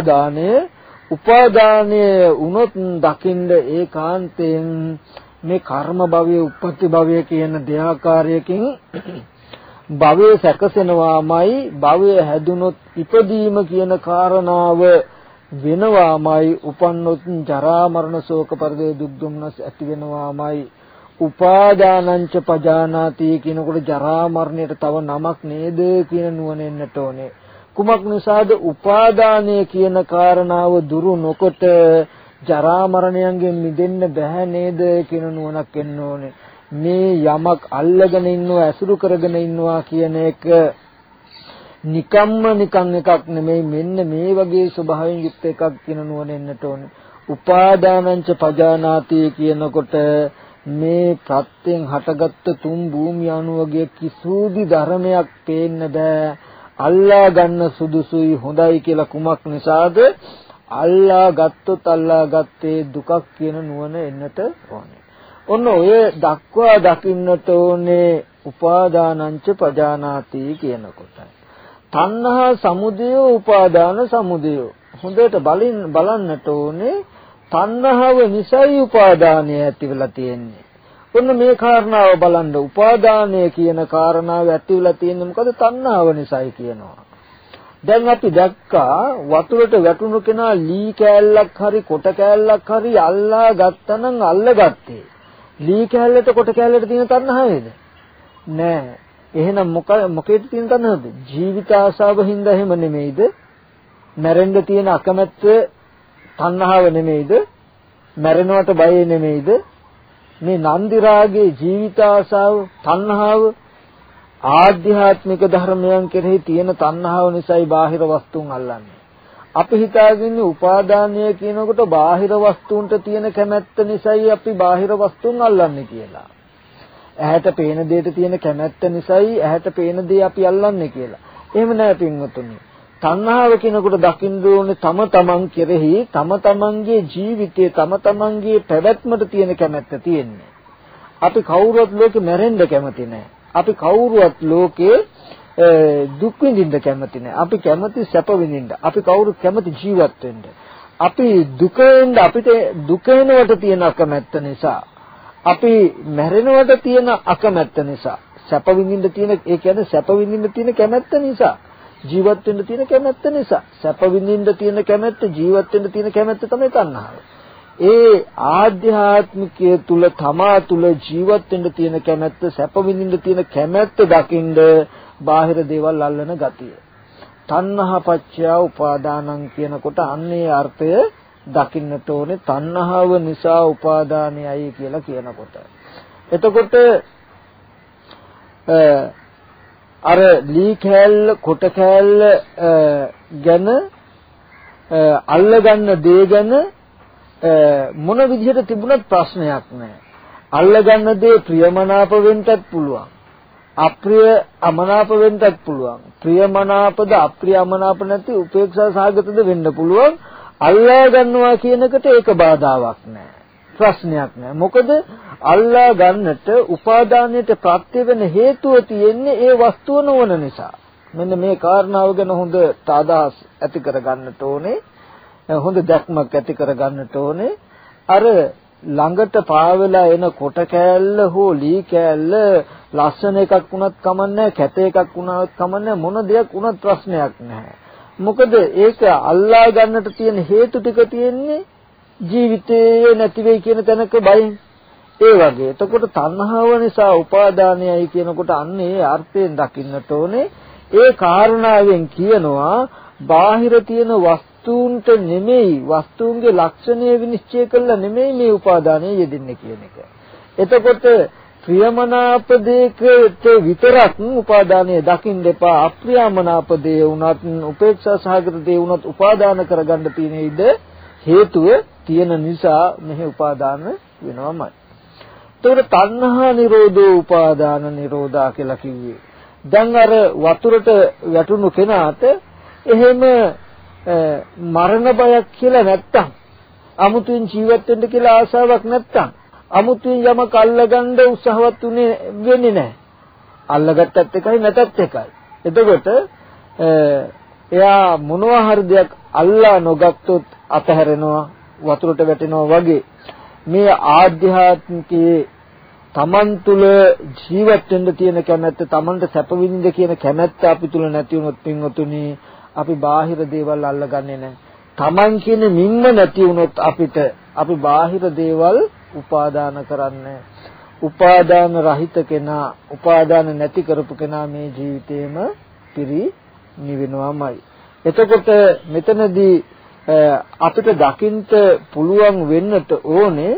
උපාදානය වුණොත් දකින්න ඒකාන්තයෙන් මේ කර්ම භවයේ උප්පත්ති භවයේ කියන දෙආකාරයකින් භවයේ සැකසෙනවාමයි භවයේ හැදුනොත් ඉපදීම කියන කාරණාව වෙනවාමයි උපන්නොත් ජරා මරණ ශෝක පරිදේ දුක් දුම්නස් ඇති වෙනවාමයි උපාදානංච පජානාති කියනකොට ජරා මරණයට තව නමක් නේද කියන නුවණ එන්නට ඕනේ. කුමක් නිසාද උපාදානය කියන කාරණාව දුරු නොකොට ජරා මරණයන්ගෙන් මිදෙන්න බෑ නේද කියන නුවණක් එන්න ඕනේ. මේ යමක් අල්ලගෙන ඉන්නවා ඇසුරු කරගෙන ඉන්නවා කියන එක නිකම්ම නිකන් එකක් නෙමෙයි මෙන්න මේ වගේ ස්වභාවයෙන් යුක්ත එකක් කියන නුවණ එන්නට ඕනේ. උපාදානංච පජානාති කියනකොට මේ ප්‍රත්‍යයෙන් හටගත්තු තුන් භූමිය අනුවගේ කිසිදු ධර්මයක් පේන්න බෑ. අල්ලා ගන්න සුදුසුයි හොඳයි කියලා කුමක් නිසාද? අල්ලා ගත්තොත් අල්ලා ගත්තේ දුකක් කියන නුවණ එන්නට ඕනේ. ඔන්න ඔය දක්වා දකින්නට ඕනේ උපාදානංච පජානාති කියනකොට. තණ්හා සමුදය උපාදාන සමුදය. හොඳට බලන්නට ඕනේ තණ්හාව නිසයි උපාදානය ඇති වෙලා තියෙන්නේ. ඔන්න මේ කාරණාව බලන්න උපාදානය කියන කාරණාව ඇති වෙලා තියෙන්නේ මොකද? තණ්හාව නිසයි කියනවා. දැන් අපි දැක්කා වතුරට වැටුණු කෙනා ලී කෑල්ලක් හරි කොට කෑල්ලක් හරි අල්ලා ගත්තනම් අල්ලගත්තේ. ලී කෑල්ලට කොට කෑල්ලට තියෙන තණ්හාවේද? නෑ. එහෙනම් මොකේද තියෙන තණ්හාවද? ජීවිත ආශාව හින්දා එහෙම නෙමෙයිද? මැරෙන්න තියෙන අකමැත්ත තණ්හාව නෙමෙයිද? මැරෙනවට බය නෙමෙයිද? මේ නන්දි රාගයේ ජීවිත ආසාව, තණ්හාව ආධ්‍යාත්මික ධර්මයන් කෙරෙහි තියෙන තණ්හාව නිසායි බාහිර වස්තුන් අල්ලන්නේ. අපි හිතාගෙන උපාදානය කියනකොට බාහිර වස්තුන්ට තියෙන කැමැත්ත නිසායි අපි බාහිර වස්තුන් අල්ලන්නේ කියලා. ඇහැට පේන දෙයට තියෙන කැමැත්ත නිසායි ඇහැට පේන දේ අපි අල්ලන්නේ කියලා. එහෙම නෑ පින්වතුනි. තණ්හාව කියනකොට දකින්න ඕනේ තම තමන් කෙරෙහි තම තමන්ගේ ජීවිතයේ තම තමන්ගේ පැවැත්මට තියෙන කැමැත්ත තියෙන්නේ. අපි කවුරුවත් ලෝකෙ මැරෙන්න කැමති නෑ. අපි කවුරුවත් ලෝකේ දුක් විඳින්න කැමති නෑ. අපි කැමති සැප විඳින්න. අපි කවුරුත් කැමති ජීවත් වෙන්න. අපි දුකෙන් අපිට දුක වෙනවට තියෙන අකමැත්ත නිසා, අපි මැරෙනවට තියෙන අකමැත්ත නිසා, සැප විඳින්න තියෙන ඒ කියන්නේ සැප විඳින්න තියෙන කැමැත්ත නිසා, ජීවත් වෙන්න තියෙන කැමැත්ත නිසා, සැප විඳින්න තියෙන කැමැත්ත, ජීවත් වෙන්න තියෙන කැමැත්ත තමයි තණ්හාව. ඒ ආධ්‍යාත්මිකයේ තුල තමා තුල ජීවත් වෙන්න තියෙන කැමැත්ත, සැප විඳින්න තියෙන කැමැත්ත දකින්ද බාහිර දේවල් අල්ලන ගතිය. තණ්හා පච්චය උපාදානං කියනකොට අන්නේ අර්ථය දකින්නට ඕනේ. තණ්හාව නිසා උපාදානයයි කියලා කියනකොට. එතකොට අර ලී කෑල්ල කොට කෑල්ල ගැන අල්ලගන්න දේ ගැන මොන විදිහට තිබුණත් ප්‍රශ්නයක් නැහැ. අල්ලගන්න දේ ප්‍රියමනාප වෙන්නත් පුළුවන්. අප්‍රිය අමනාප වෙන්නත් පුළුවන්. ප්‍රියමනාපද අප්‍රියමනාප නැති උපේක්ෂා සහගතද වෙන්න පුළුවන්. අල්ලා ගන්නවා කියන එකට ඒක බාධාවක් නැහැ. ප්‍රශ්නයක් නැහැ. මොකද අල්ලා ගන්නට උපාදානයට ප්‍රත්‍ය වෙන හේතුව තියෙන්නේ ඒ වස්තුව නොවන නිසා. මෙන්න මේ කාරණාව ගැන හොඳ අදහස් ඇති කර ගන්නට ඕනේ. හොඳ දැක්මක් ඇති කර ගන්නට ඕනේ. අර ළඟට පාවෙලා එන කොට කෑල්ල හෝ ලී කෑල්ල ලස්සන එකක් වුණත් කමන්නේ, කැත එකක් වුණත් කමන්නේ, මොන දෙයක් වුණත් ප්‍රශ්නයක් නැහැ. මොකද ඒක අල්ලා ගන්නට තියෙන හේතු ටික තියෙන්නේ ජීවිතේ නැති වෙයි කියන තැනක බයෙන්. ඒ වගේ. එතකොට තණ්හාව නිසා උපාදානයයි කියනකොට අන්න ඒ අර්ථයෙන් දකින්නට ඕනේ. ඒ කාරණාවෙන් කියනවා බාහිර තියෙන වස්තුන්ට නෙමෙයි, වස්තුන්ගේ ලක්ෂණය විනිශ්චය කළා නෙමෙයි මේ උපාදානය යෙදෙන්නේ කියන එක. එතකොට ප්‍රියමනාප දේකට විතරක් උපාදානය දකින්න එපා. අප්‍රියමනාප දේ වුණත්, උපේක්ෂා සහගත දේ වුණත් උපාදාන කරගන්න තියෙන ඉඩ හේතුව තියෙන නිසා මෙහි උපාදාන වෙනවමයි. ඒකට තණ්හා නිරෝධෝ උපාදාන නිරෝධා කියලා කිව්වේ. දැන් අර වතුරට වැටුණු කෙනාට එහෙම මරණ බයක් කියලා නැත්තම්, අමුතුවෙන් ජීවත් වෙන්න කියලා ආසාවක් නැත්තම්, අමුතුවෙන් යමක් අල්ලගන්න උත්සාහවත් වෙන්නේ නැහැ. අල්ලගත්තත් එකයි නැතත් එකයි. එතකොට එයා මොනවා හරි දෙයක් අල්ලා නොගත්තොත් අතහැරෙනවා, වතුරට වැටෙනවා වගේ මේ ආධ්‍යාත්මිකයේ තමන් තුළ ජීවත් වෙන්න තියෙන කැමැත්ත, තමන්ට සැප විඳින්න කියන කැමැත්ත අපි තුළ නැති වුණොත් පින්වතුනි අපි බාහිර දේවල් අල්ලගන්නේ නැහැ. තමන් කියන මින්ම නැති වුණොත් අපි බාහිර දේවල් උපාදාන කරන්නේ. උපාදාන රහිත කෙනා, උපාදාන නැති කරපු කෙනා මේ ජීවිතේම පිරි නිවෙනවාමයි. එතකොට මෙතනදී අපිට දකින්න පුළුවන් වෙන්නට ඕනේ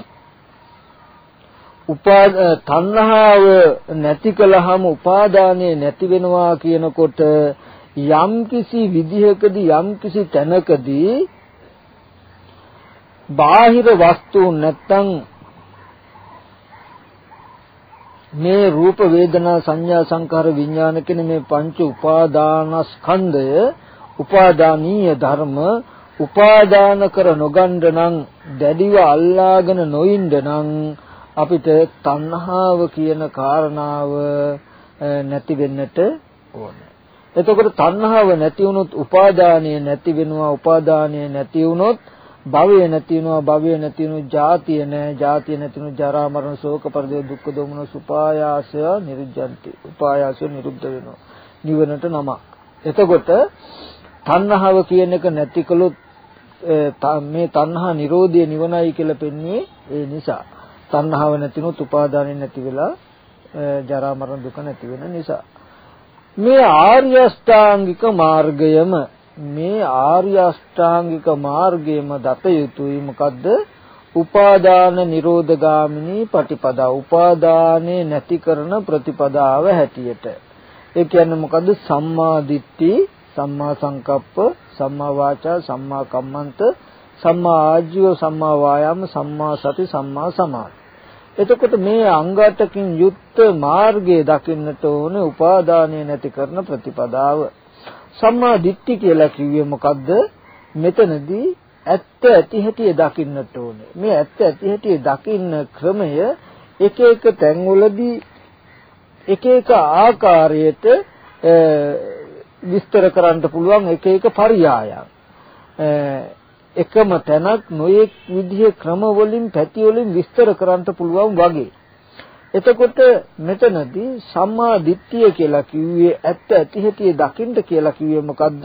තණ්හාව නැති කළාම උපාදානය නැති වෙනවා කියනකොට යම්කිසි විදිහකදී යම්කිසි තැනකදී බාහිර වස්තුන් නැත්තම් මේ රූප වේදනා සංඥා සංකාර විඥාන කියන මේ පංච උපාදානස්කන්ධය උපාදානීය ධර්ම උපාදාන කර නොගන්න නම් දැඩිව අල්ලාගෙන නොඉන්න නම් අපිට තණ්හාව කියන කාරණාව නැති වෙන්නට ඕනේ. එතකොට තණ්හාව නැති වුණොත් උපාදානය නැති වෙනවා. උපාදානය නැති වුණොත් භවය නැති වෙනවා. භවය නැති වුණොත් ජාතිය නැහැ. ජාතිය නැති වුණොත් ජරා මරණ ශෝක පරිදේ දුක්ඛ දෝමන සුපායාසය නිරුද්ධಂತಿ. උපායාසය නිරුද්ධ වෙනවා. නිවනට නම. එතකොට තණ්හාව කියන එක නැති කළොත් මේ තණ්හා නිරෝධය නිවනයි කියලා පෙන්වන්නේ ඒ නිසා. තණ්හාව නැතිනොත් උපාදානෙ නැති වෙලා ජරා මරණ දුක නැති වෙන නිසා. මේ ආර්ය අෂ්ටාංගික මාර්ගයම දත යුතුයි. මොකද්ද? උපාදාන නිරෝධගාමිනී පටිපදා. උපාදානේ නැති කරන ප්‍රතිපදාව හැටියට. ඒ කියන්නේ මොකද්ද? සම්මා දිට්ඨි, සම්මා සංකප්ප, සම්මා වාචා, සම්මා කම්මන්ත, සම්මා ආජීව, සම්මා වායාම, සම්මා සති, සම්මා සමාධි. එතකොට මේ අංග 8කින් යුක්ත මාර්ගයේ දකින්නට ඕනේ උපාදානය නැති කරන ප්‍රතිපදාව. සම්මා දිට්ඨි කියලා කිව්වේ මොකද්ද? මෙතනදී ඇත්ත ඇති හැටි දකින්නට ඕනේ. මේ ඇත්ත ඇති හැටි දකින්න ක්‍රමය එක එක තැන්වලදී එක එක ආකාරයට විස්තර කරන්න පුළුවන් එක එක පරියායන්. එකම තැනක් නොයෙක් විදිහේ ක්‍රම වලින් පැති වලින් විස්තර කරන්න පුළුවන් වගේ. එතකොට මෙතනදී සම්මා දිට්ඨිය කියලා කිව්වේ ඇත්ත ඇති හැටි දකින්න කියලා කිව්වේ මොකද්ද?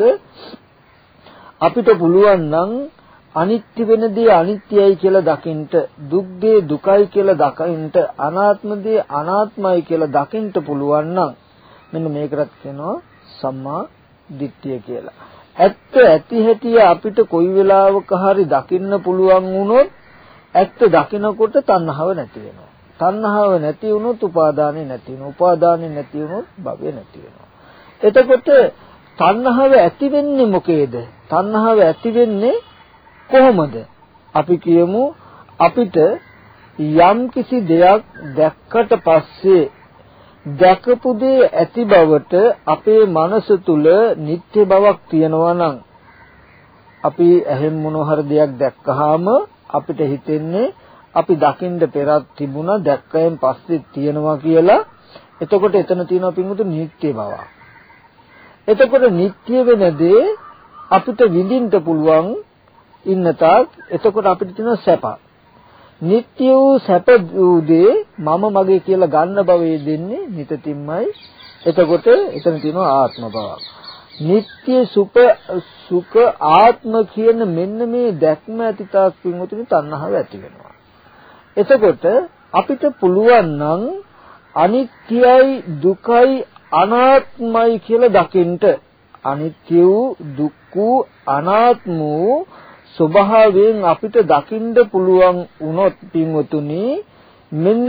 අපිට පුළුවන් නම් අනිත්‍ය වෙන දේ අනිත්‍යයි කියලා දකින්න, දුක් දේ දුකයි කියලා දකින්න, අනාත්ම දේ අනාත්මයි කියලා දකින්න පුළුවන් නම් මෙන්න මේකට කියනවා සම්මා දිට්ඨිය කියලා. ඇත්ත ඇති හැටි අපිට කොයි වෙලාවක හරි දකින්න පුළුවන් වුණොත් ඇත්ත දකිනකොට තණ්හාව නැති වෙනවා. තණ්හාව නැති වුණොත් උපාදානෙ නැති වෙනවා. උපාදානෙ නැති වුණොත් භවය නැති වෙනවා. එතකොට තණ්හාව ඇති වෙන්නේ මොකේද? තණ්හාව ඇති වෙන්නේ කොහොමද? අපි කියමු අපිට යම් කිසි දෙයක් දැක්කට පස්සේ දැකපු දේ ඇති බවට අපේ මනස තුල නිත්‍ය බවක් තියෙනවා නම් අපි ඇහෙන් මොන හරි දෙයක් දැක්කහම අපිට හිතෙන්නේ අපි දකින්න පෙරත් තිබුණා දැක්කයෙන් පස්සේ තියෙනවා කියලා. එතකොට එතන තියෙනවා පින්වතුනි නිත්‍ය බවක්. එතකොට නිත්‍ය වෙන දේ අපිට විඳින්න පුළුවන් ඉන්න තාක් එතකොට අපිට තියෙන සැප. නිත්‍ය වූ සැප වූ දේ මම මගේ කියලා ගන්න බවේ දෙන්නේ නිතින්මයි. එතකොට එතන තියෙනවා ආත්ම බවක්. නිත්‍ය සුඛ ආත්ම කියන මෙන්න මේ දැක්ම ඇති තාක් පින්වතුනි තණ්හාව ඇති වෙනවා. එතකොට අපිට පුළුවන් නම් අනිත්‍යයි දුකයි අනාත්මයි කියලා දකින්න. අනිත්‍ය වූ දුක් වූ අනාත්ම වූ ස්වභාවයෙන් අපිට දකින්න පුළුවන් වුණොත් පින්වතුනි මෙන්න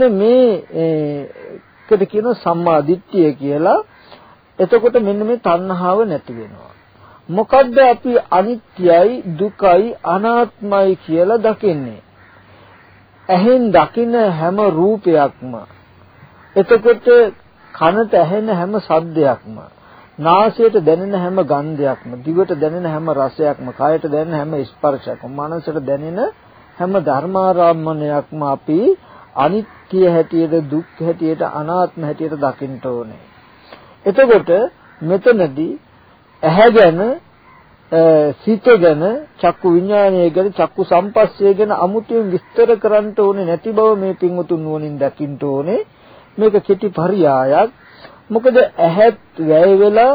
මේකට කියන සම්මා දිට්ඨිය කියලා. එතකොට මෙන්න මේ තණ්හාව නැති වෙනවා. මොකද්ද අපි අනිත්‍යයි දුකයි අනාත්මයි කියලා දකින්නේ? ඇහෙන් දකින හැම රූපයක්ම, එතකොට කනට ඇහෙන හැම ශබ්දයක්ම, නාසයට දැනෙන හැම ගන්ධයක්ම, දිවට දැනෙන හැම රසයක්ම, කයට දැනෙන හැම ස්පර්ශයක්ම, මනසට දැනෙන හැම ධර්මාරම්මණයක්ම අපි අනිත්‍ය හැටියට, දුක් හැටියට, අනාත්ම හැටියට දකින්න ඕනේ. එතකොට මෙතනදී ඇහැ ගැන, සිත ගැන, චක්කු විඥානය ගැන, චක්කු සම්පස්සය ගැන අමුතුවෙන් විස්තර කරන්න ඕනේ නැති බව මේ පින්වතුන් නුවණින් දකින්න ඕනේ. මේක කෙටි පරියායක්. මොකද ඇහත් වැය වෙලා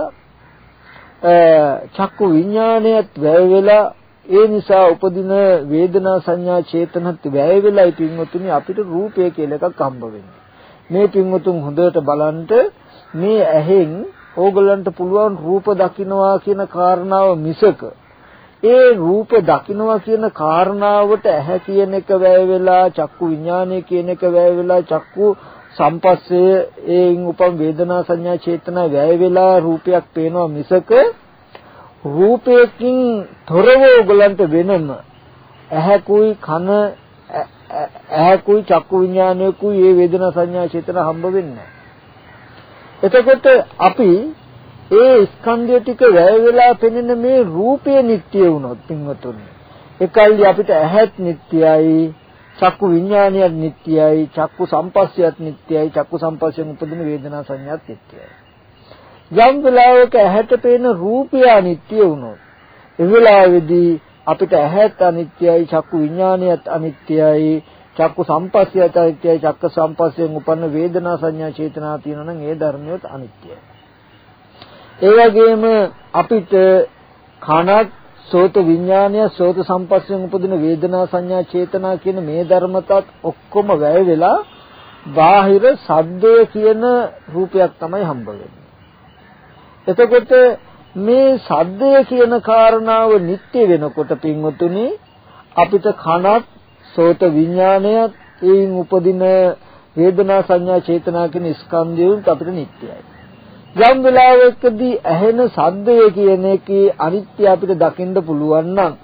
චක්කු විඥානයත් වැය වෙලා ඒ නිසා උපදින වේදනා සංඥා චේතනත් වැය වෙලා පින්වතුනි අපිට රූපය කියලා එකක් හම්බ වෙන්නේ. මේ පින්වතුන් හොඳට බලන්න මේ ඇහෙන් ඕගලන්ට පුළුවන් රූප දකින්නවා කියන කාරණාව මිසක ඒ රූප දකින්නවා කියන කාරණාවට ඇහැ කියන එක වැය වෙලා චක්කු විඥානය කියන එක වැය වෙලා චක්කු සම්පස්සේ ඒන් උපන් වේදනා සංඥා චේතනා වැය වෙලා රූපයක් පේනවා මිසක රූපයකින් තොරව ඕගලන්ට වෙනම ඇහැකුයි කන ඇහැකුයි චක්කු විඥානයකුයි මේ වේදනා සංඥා චේතනා හම්බ වෙන්නේ නැහැ. එතකොට අපි ඒ ස්කන්ධය ටික වැය වෙලා පෙනෙන මේ රූපය නිට්ටය වුණොත් පින්වතුනි එකල්ලි අපිට ඇහත් නිට්ටයයි, චක්කු විඥානයත් නිට්ටයයි, චක්කු සම්පස්සයත් නිට්ටයයි, චක්කු සම්පස්සයෙන් උපදින වේදනා සංඥාත් නිට්ටයයි. යම් වෙලාවක ඇහැට පේන රූපය අනිත්‍ය වුණොත් ඒ වෙලාවේදී අපිට ඇහත් අනිත්‍යයි, චක්කු විඥානයත් අනිත්‍යයි, චක්කු සම්පස්සයත් අනිත්‍යයි, චක්ක සම්පස්සයෙන් උපන්න වේදනා සංඥා චේතනා තියෙනවා නම් ඒ ධර්මියත් අනිත්‍යයි. ඒ වගේම අපිට කනත් සෝත විඥානය, සෝත සම්පස්සයෙන් උපදින වේදනා සංඥා චේතනා කියන මේ ධර්මතාවත් ඔක්කොම වැය වෙලා බාහිර සද්දය කියන රූපයක් තමයි හම්බ වෙන්නේ. එතකොට මේ සද්දය කියන කාරණාව නිට්ටය වෙනකොට පින්වතුනි අපිට කනත් සෝත විඥානයත් ඒන් උපදින වේදනා සංඥා චේතනා කියන ස්කන්ධයන් අපිට නිට්ටයයි. යම් වෙලාවකදී ඇහෙන ශබ්දය කියන එකේ අනිත්‍ය අපිට දකින්න පුළුවන් නම්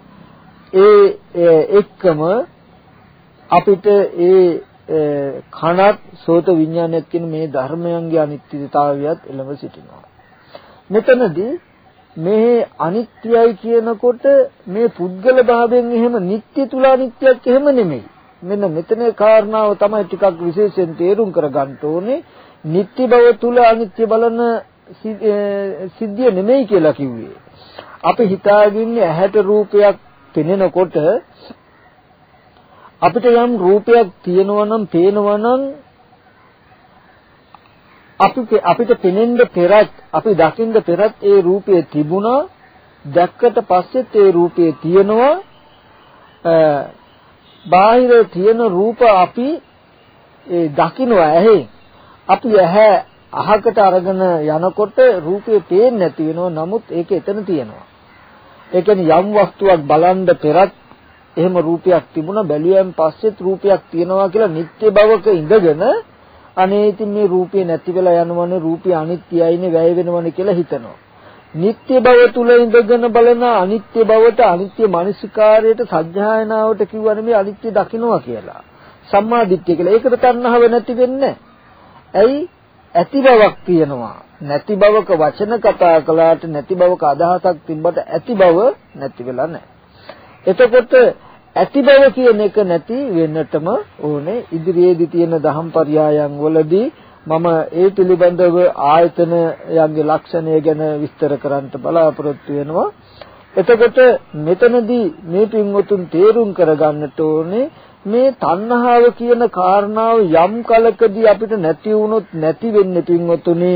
ඒ එක්කම අපිට ඒ කනත් සෝත විඥානයත් කියන මේ ධර්මයන්ගේ අනිත්‍යතාවයත් එළඹ සිටිනවා. මෙතනදී මේ අනිත්‍යයි කියනකොට මේ පුද්ගල භාවයෙන් එහෙම නිට්ටය තුල අනිත්‍යයක් එහෙම නෙමෙයි. මෙන්න මෙතනේ කාරණාව තමයි ටිකක් විශේෂයෙන් තේරුම් කරගන්න ඕනේ. නිට්ටය බව තුල අනිත්‍ය බලන සිද්ධිය නෙමෙයි කියලා කිව්වේ. අපි හිතාගින්නේ ඇහැට රූපයක් පෙනෙනකොට අපිට යම් රූපයක් තියෙනවා නම් පේනවා නම් අපිට පෙනෙන්න පෙරත් අපි දකින්න පෙරත් ඒ රූපය තිබුණා. දැක්කට පස්සෙත් ඒ රූපය තියෙනවා. බාහිර තියෙන රූප අපි ඒ දකින්නවා ඇහි. අපි ඇහැ අහකට අරගෙන යනකොට රූපේ පේන්නේ නැති වෙනවා. නමුත් ඒක එතන තියෙනවා. ඒ කියන්නේ යම් වස්තුවක් බලන්න පෙරත් එහෙම රූපයක් තිබුණා, බැලුවෙන් පස්සෙත් රූපයක් තියෙනවා කියලා නිත්‍ය භවක ඉඳගෙන අනේ ඉතින් මේ රූපේ නැති වෙලා යනවනේ, රූපේ අනිත්‍යයිනේ, වැය වෙනවනේ කියලා හිතනවා. නිත්‍ය භව තුල ඉඳගෙන බලන අනිත්‍ය භවට, අනිත්‍ය මානසිකාරයට, සත්‍යයනාවට කියවනේ මේ අනිත්‍ය දකින්නවා කියලා. සම්මා දිට්ඨිය කියලා. ඒකට තණ්හාව නැති වෙන්නේ. ඇයි? ඇති බවක් තියෙනවා. නැති බවක වචන කතා කළාට, නැති බවක අදහසක් තිබ්බට ඇති බව නැති වෙලා නැහැ. එතකොට ඇති බව කියන එක නැති වෙන්නටම ඕනේ. ඉදිරියේදී තියෙන දහම් පරයයන් වලදී මම ඒ පිළිබඳව ආයතනයන්ගේ ලක්ෂණය ගැන විස්තර කරන්න බලාපොරොත්තු වෙනවා. එතකොට මෙතනදී මේ පින්වතුන් තේරුම් කරගන්නට ඕනේ මේ තණ්හාව කියන කාරණාව යම් කලකදී අපිට නැති වුණොත් නැති වෙන්නේ පින්වතුනි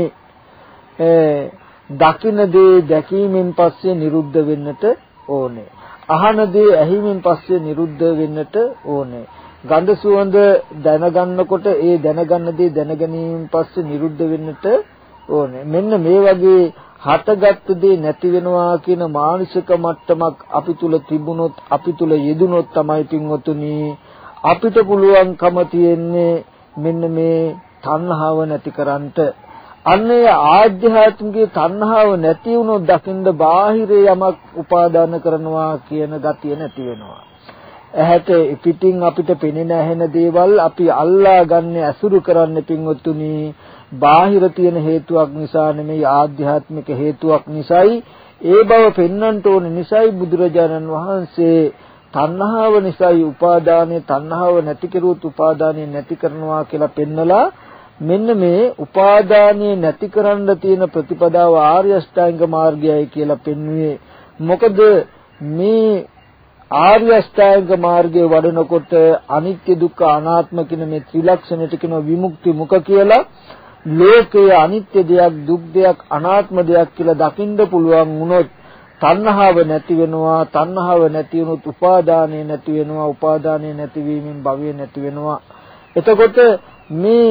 දකින්න දේ දැකීමෙන් පස්සේ නිරුද්ධ වෙන්නට ඕනේ. අහන දේ ඇහිමෙන් පස්සේ නිරුද්ධ වෙන්නට ඕනේ. ගන්ධ සුවඳ දැනගන්නකොට ඒ දැනගන්න දේ දැනගැනීමෙන් පස්සේ නිරුද්ධ වෙන්නට ඕනේ. මෙන්න මේ වගේ හටගත් දේ නැති වෙනවා කියන මානසික මට්ටමක් අපි තුල තිබුණොත්, අපි තුල යෙදුනොත් තමයි පින්වතුනි අපිට පුළුවන්කම තියෙන්නේ මෙන්න මේ තණ්හාව නැති කරන්නට. අන්නේ ආධ්‍යාත්මික තණ්හාව නැති වුණොත් දකින්න බාහිරේ යමක් උපාදාන කරනවා කියන ගතිය නැති වෙනවා. ඇහැට පිටින් අපිට පෙනෙන ඇහෙන දේවල් අපි අල්ලා ගන්න ඇසුරු කරන්න පින්වතුනි බාහිර තියෙන හේතුවක් නිසා නෙමෙයි, ආධ්‍යාත්මික හේතුවක් නිසායි. ඒ බව පෙන්වන්නට ඕන නිසායි බුදුරජාණන් වහන්සේ තණ්හාව නිසායි උපාදානයේ, තණ්හාව නැති කෙරුවොත් උපාදානය නැති කරනවා කියලා පෙන්නලා මෙන්න මේ උපාදානයේ නැති කරන්න තියෙන ප්‍රතිපදාව ආර්ය අෂ්ටාංග මාර්ගයයි කියලා පෙන්වුවේ. මොකද මේ ආර්ය අෂ්ටාංග මාර්ගයේ වඩනකොට අනිත්‍ය දුක්ඛ අනාත්ම කියන මේ ත්‍රිලක්ෂණයට කියන විමුක්ති මුඛ කියලා ලෝකයේ අනිත්‍ය දෙයක්, දුක් දෙයක්, අනාත්ම දෙයක් කියලා දකින්න පුළුවන් වුණොත් තණ්හාව නැති වෙනවා. තණ්හාව නැති වුණොත් උපාදානය නැති වෙනවා. උපාදානය නැතිවීමෙන් භවය නැති වෙනවා. එතකොට මේ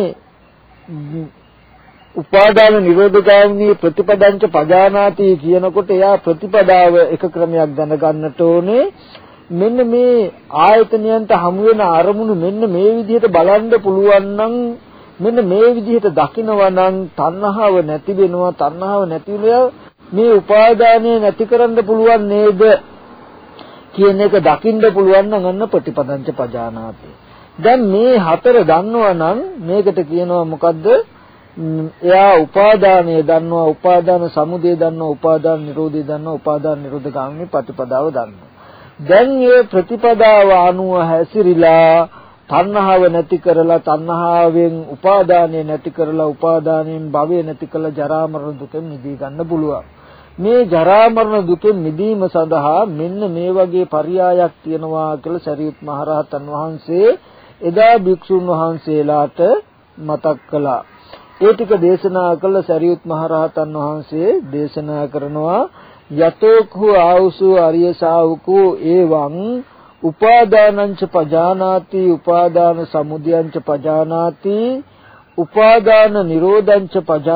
උපාදාන නිරෝධගාමිනී ප්‍රතිපදංච පජානාති කියනකොට එයා ප්‍රතිපදාව එක ක්‍රමයක් දැනගන්නට ඕනේ. මෙන්න මේ ආයතනයන්ට හමු වෙන අරමුණු මෙන්න මේ විදිහට බලන්න පුළුවන් නම්, මෙන්න මේ විදිහට දකිනවා නම් තණ්හාව නැති වෙනවා. තණ්හාව නැති වෙලා මේ උපාදානය නැති කරන්න පුළුවන් නේද කියන එක දකින්න පුළුවන් නම් අන්න ප්‍රතිපදංච පජානාති. දැන් මේ හතර දන්නවා නම් මේකට කියනවා මොකද්ද? එයා උපාදානය දන්නවා, උපාදාන සමුදය දන්නවා, උපාදාන නිරෝධය දන්නවා, උපාදාන නිරෝධ ගාමිනී ප්‍රතිපදාව දන්නවා. දැන් මේ ප්‍රතිපදාව අනුව හැසිරීලා තණ්හාව නැති කරලා, තණ්හාවෙන් උපාදානය නැති කරලා, උපාදානයෙන් භවය නැති කරලා ජරා මරණ දුකෙන් මිදී ගන්න පුළුවන්. මේ ජරා මරණ දුකෙන් මිදීම සඳහා මෙන්න මේ වගේ පරයයක් තියෙනවා කියලා සරියුත් මහ රහතන් වහන්සේ එදා භික්ෂුන් වහන්සේලාට මතක් කළා. ඒ ටික දේශනා කළ සරියුත් මහ රහතන් වහන්සේ දේශනා කරනවා යතෝඛු ආවුසු අරිය ශාවකෝ එවං උපාදානංච පජානාති, උපාදාන සමුදයංච පජානාති, උපාදාන නිරෝධංච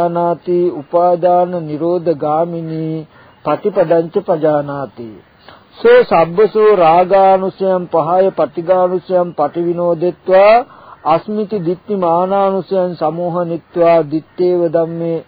පජානාති, උපාදාන නිරෝධ ගාමිනී පටිපදංච පජානාති. සෝ සබ්බසෝ රාගානුසයං පහය පටිඝානුසයං පටිවිනෝදෙත්වා අස්මිති දිට්ඨි මානානුසයං සමෝහනිත්වා දිත්තේව ධම්මේ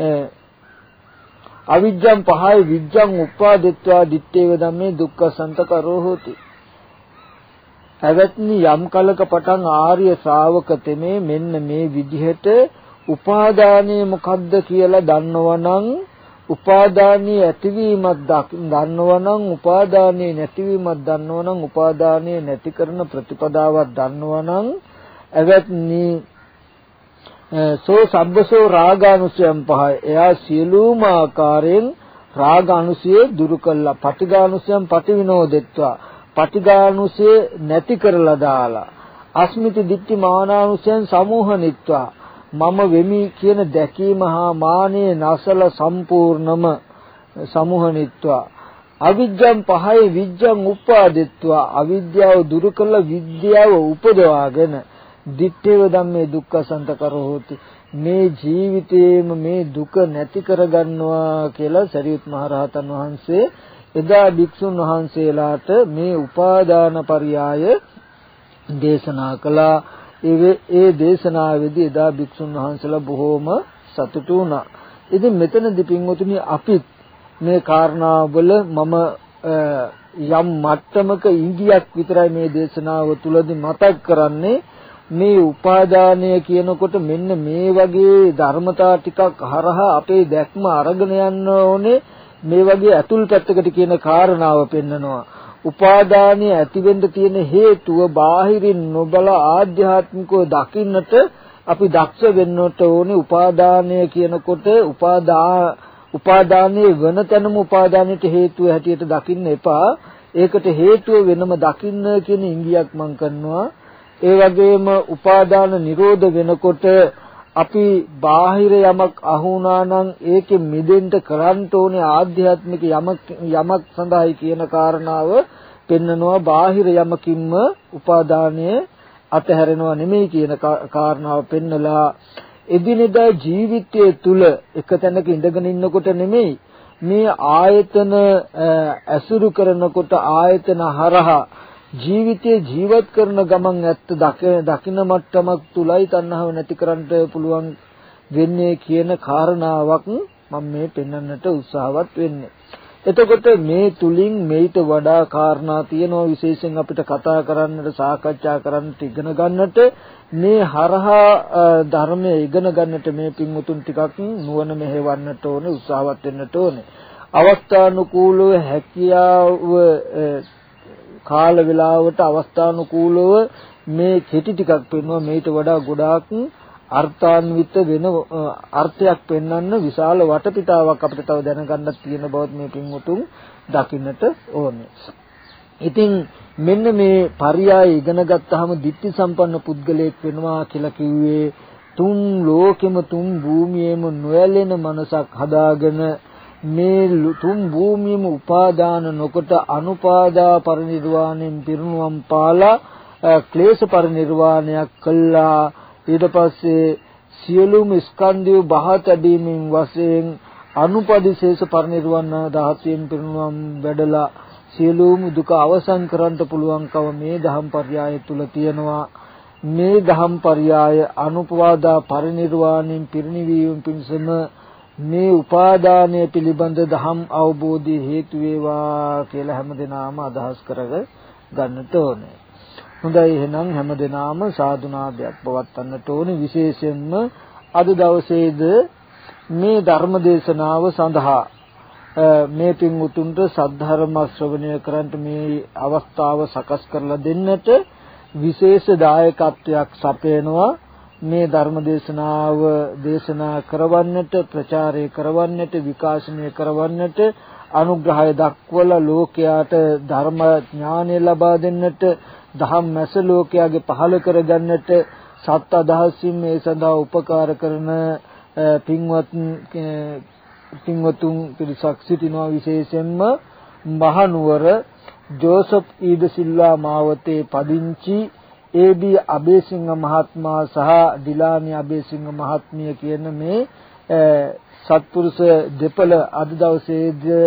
අවිජ්ජං පහය විජ්ජං උප්පාදෙත්වා දිත්තේව ධම්මේ දුක්ඛසන්ත කරෝ හෝති. එවත්නි යම් කලක පටන් ආර්ය ශ්‍රාවක තෙමේ මෙන්න මේ විදිහට උපාදානයේ මොකද්ද කියලා දන්නවනම් උපාදානයේ ඇතිවීමක් දන්නවනම් උපාදානයේ නැතිවීමක් දන්නවනම් උපාදානයේ නැති කරන ප්‍රතිපදාවක් දන්නවනම් එවත්නි සෝ සබ්බසෝ රාගානුසයං පහය එයා සියලුම ආකාරයෙන් රාගානුසය දුරු කළා පටිඝානුසයං පටිවිනෝදෙත්වා පටිඝානුසය නැති කරලා දාලා අස්මිති දිට්ඨි මානානුසයං සමෝහනිත්වා මම වෙමි කියන දැකීම හා මානෙ නැසල සම්පූර්ණම සමෝහනිත්වා අවිජ්ජං පහය විජ්ජං උප්පාදිත්වා අවිද්‍යාව දුරු කළ විද්‍යාව උපදවාගෙන දිත්තේව ධම්මේ දුක්ඛසන්ත කරෝති මේ ජීවිතේම මේ දුක නැති කරගන්නවා කියලා සරියුත් මහ රහතන් වහන්සේ එදා භික්ෂුන් වහන්සේලාට මේ උපාදාන පරියාය දේශනා කළා. ඒ දේශනාවේදී එදා භික්ෂුන් වහන්සේලා බොහෝම සතුටු වුණා. ඉතින් මෙතනදී පින්වතුනි අපිත් මේ කාරණාවල මම යම් මට්ටමක ඉංගියක් විතරයි මේ දේශනාව තුළදී මතක් කරන්නේ. මේ උපාදානය කියනකොට මෙන්න මේ වගේ ධර්මතා ටිකක් හරහා අපේ දැක්ම අරගෙන යන්න ඕනේ. මේ වගේ අතුල් පැත්තකට කියන කාරණාව පෙන්නනවා. උපාදානීය ඇතිවෙන්න තියෙන හේතුව බාහිරින් නොබලා ආධ්‍යාත්මිකව දකින්නට අපි දක්ෂ වෙන්නට ඕනේ. උපාදානය කියනකොට උපාදානයේ වෙන තැනම උපාදානයට හේතුව හැටියට දකින්න එපා. ඒකට හේතුව වෙනම දකින්න කියන ඉංගියක් මම කරනවා. ඒ වගේම උපාදාන නිරෝධ වෙනකොට අපි බාහිර යමක් අහුණා නම් ඒකෙ මිදෙන්න කරන්න ඕනේ ආධ්‍යාත්මික යමක් සඳහායි කියන කාරණාව පෙන්නනවා. බාහිර යමකින්ම උපාදානය අතහැරෙනවා නෙමෙයි කියන කාරණාව පෙන්නලා එදිනෙදා ජීවිතයේ තුල එක තැනක ඉඳගෙන ඉන්නකොට නෙමෙයි මේ ආයතන ඇසුරු කරනකොට ආයතන හරහා ජීවිතේ ජීවත් කරන ගමන් ඇත්ත දකින මට්ටමක් තුලයි තණ්හාව නැති කරන්න පුළුවන් වෙන්නේ කියන කාරණාවක් මම මේ පෙන්වන්නට උත්සාහවත් වෙන්නේ. එතකොට මේ තුලින් මේිට වඩා කාරණා තියෙනවා විශේෂයෙන් අපිට කතා කරන්නට සාකච්ඡා කරන්නට ඉගෙන ගන්නට මේ හරහා ධර්මයේ ඉගෙන ගන්නට මේ පින්වුතුන් ටිකක් නුවණ මෙහෙවන්නට ඕනේ උත්සාහවත් වෙන්නට ඕනේ. අවස්ථානුකූලව හැකියාව කාල වේලාවට අවස්ථානුකූලව මේ කෙටි ටිකක් පෙන්වනවා. මේට වඩා ගොඩාක් අර්ථාන්විත වෙන අර්ථයක් පෙන්වන්න විශාල වටපිටාවක් අපිට තව දැනගන්නත් තියෙන බවත් මේ පින්වුතුන් දකින්නට ඕනේ. ඉතින් මෙන්න මේ පරියාය ඉගෙන ගත්තාම ditthi සම්පන්න පුද්ගලයෙක් වෙනවා කියලා කිව්වේ තුන් ලෝකෙම තුන් භූමියේම නොයැලෙන මනසක් හදාගෙන මේ තුන් භූමියම උපාදාන නොකොට අනුපාදා පරිනිර්වාණයෙන් පිරුණුවම් පාලා ක්ලේශ පරිනිර්වාණයක් කළා. ඊට පස්සේ සියලුම ස්කන්ධය බහතැබීමෙන් වශයෙන් අනුපදිශේෂ පරිනිර්වාණ ධාතුයෙන් පිරුණුවම් වැඩලා සියලුම දුක අවසන් කරන්න පුළුවන්කම මේ දහම් පරයය තුල තියෙනවා. මේ දහම් පරයය අනුපවාදා පරිනිර්වාණයෙන් පිරිනිවීම පිණිසම මේ උපාදානය පිළිබඳ දහම් අවබෝධය හේතු වේවා කියලා හැමදෙනාම අදහස් කරග ගන්නට ඕනේ. හොඳයි එහෙනම් හැමදෙනාම සාදුනාදයක් පවත්වන්නට ඕනේ. විශේෂයෙන්ම අද දවසේද මේ ධර්ම දේශනාව සඳහා මේ පින්වුතුන්ට සද්ධර්ම ශ්‍රවණය කරන්ට මේ අවස්ථාව සකස් කරලා දෙන්නට විශේෂ දායකත්වයක් සපයනවා. මේ ධර්ම දේශනාව දේශනා කරවන්නට ප්‍රචාරය කරවන්නට විකාශනය කරවන්නට අනුග්‍රහය දක්වලා ලෝකයාට ධර්ම ඥානය ලබා දෙන්නට දහම් මැස ලෝකයාගේ පහළ කරගන්නට සත් අදහසින් මේ සඳහා උපකාර කරන පින්වතුන් පිරිසක් සිටිනවා. විශේෂයෙන්ම මහනුවර ජෝසප් ඊද සිල්වා මාවතේ පදිංචි ඒ.බී. අබේසිංහ මහත්මයා සහ ඩිලානි අබේසිංහ මහත්මිය කියන මේ සත්පුරුෂ දෙපළ අද දවසේද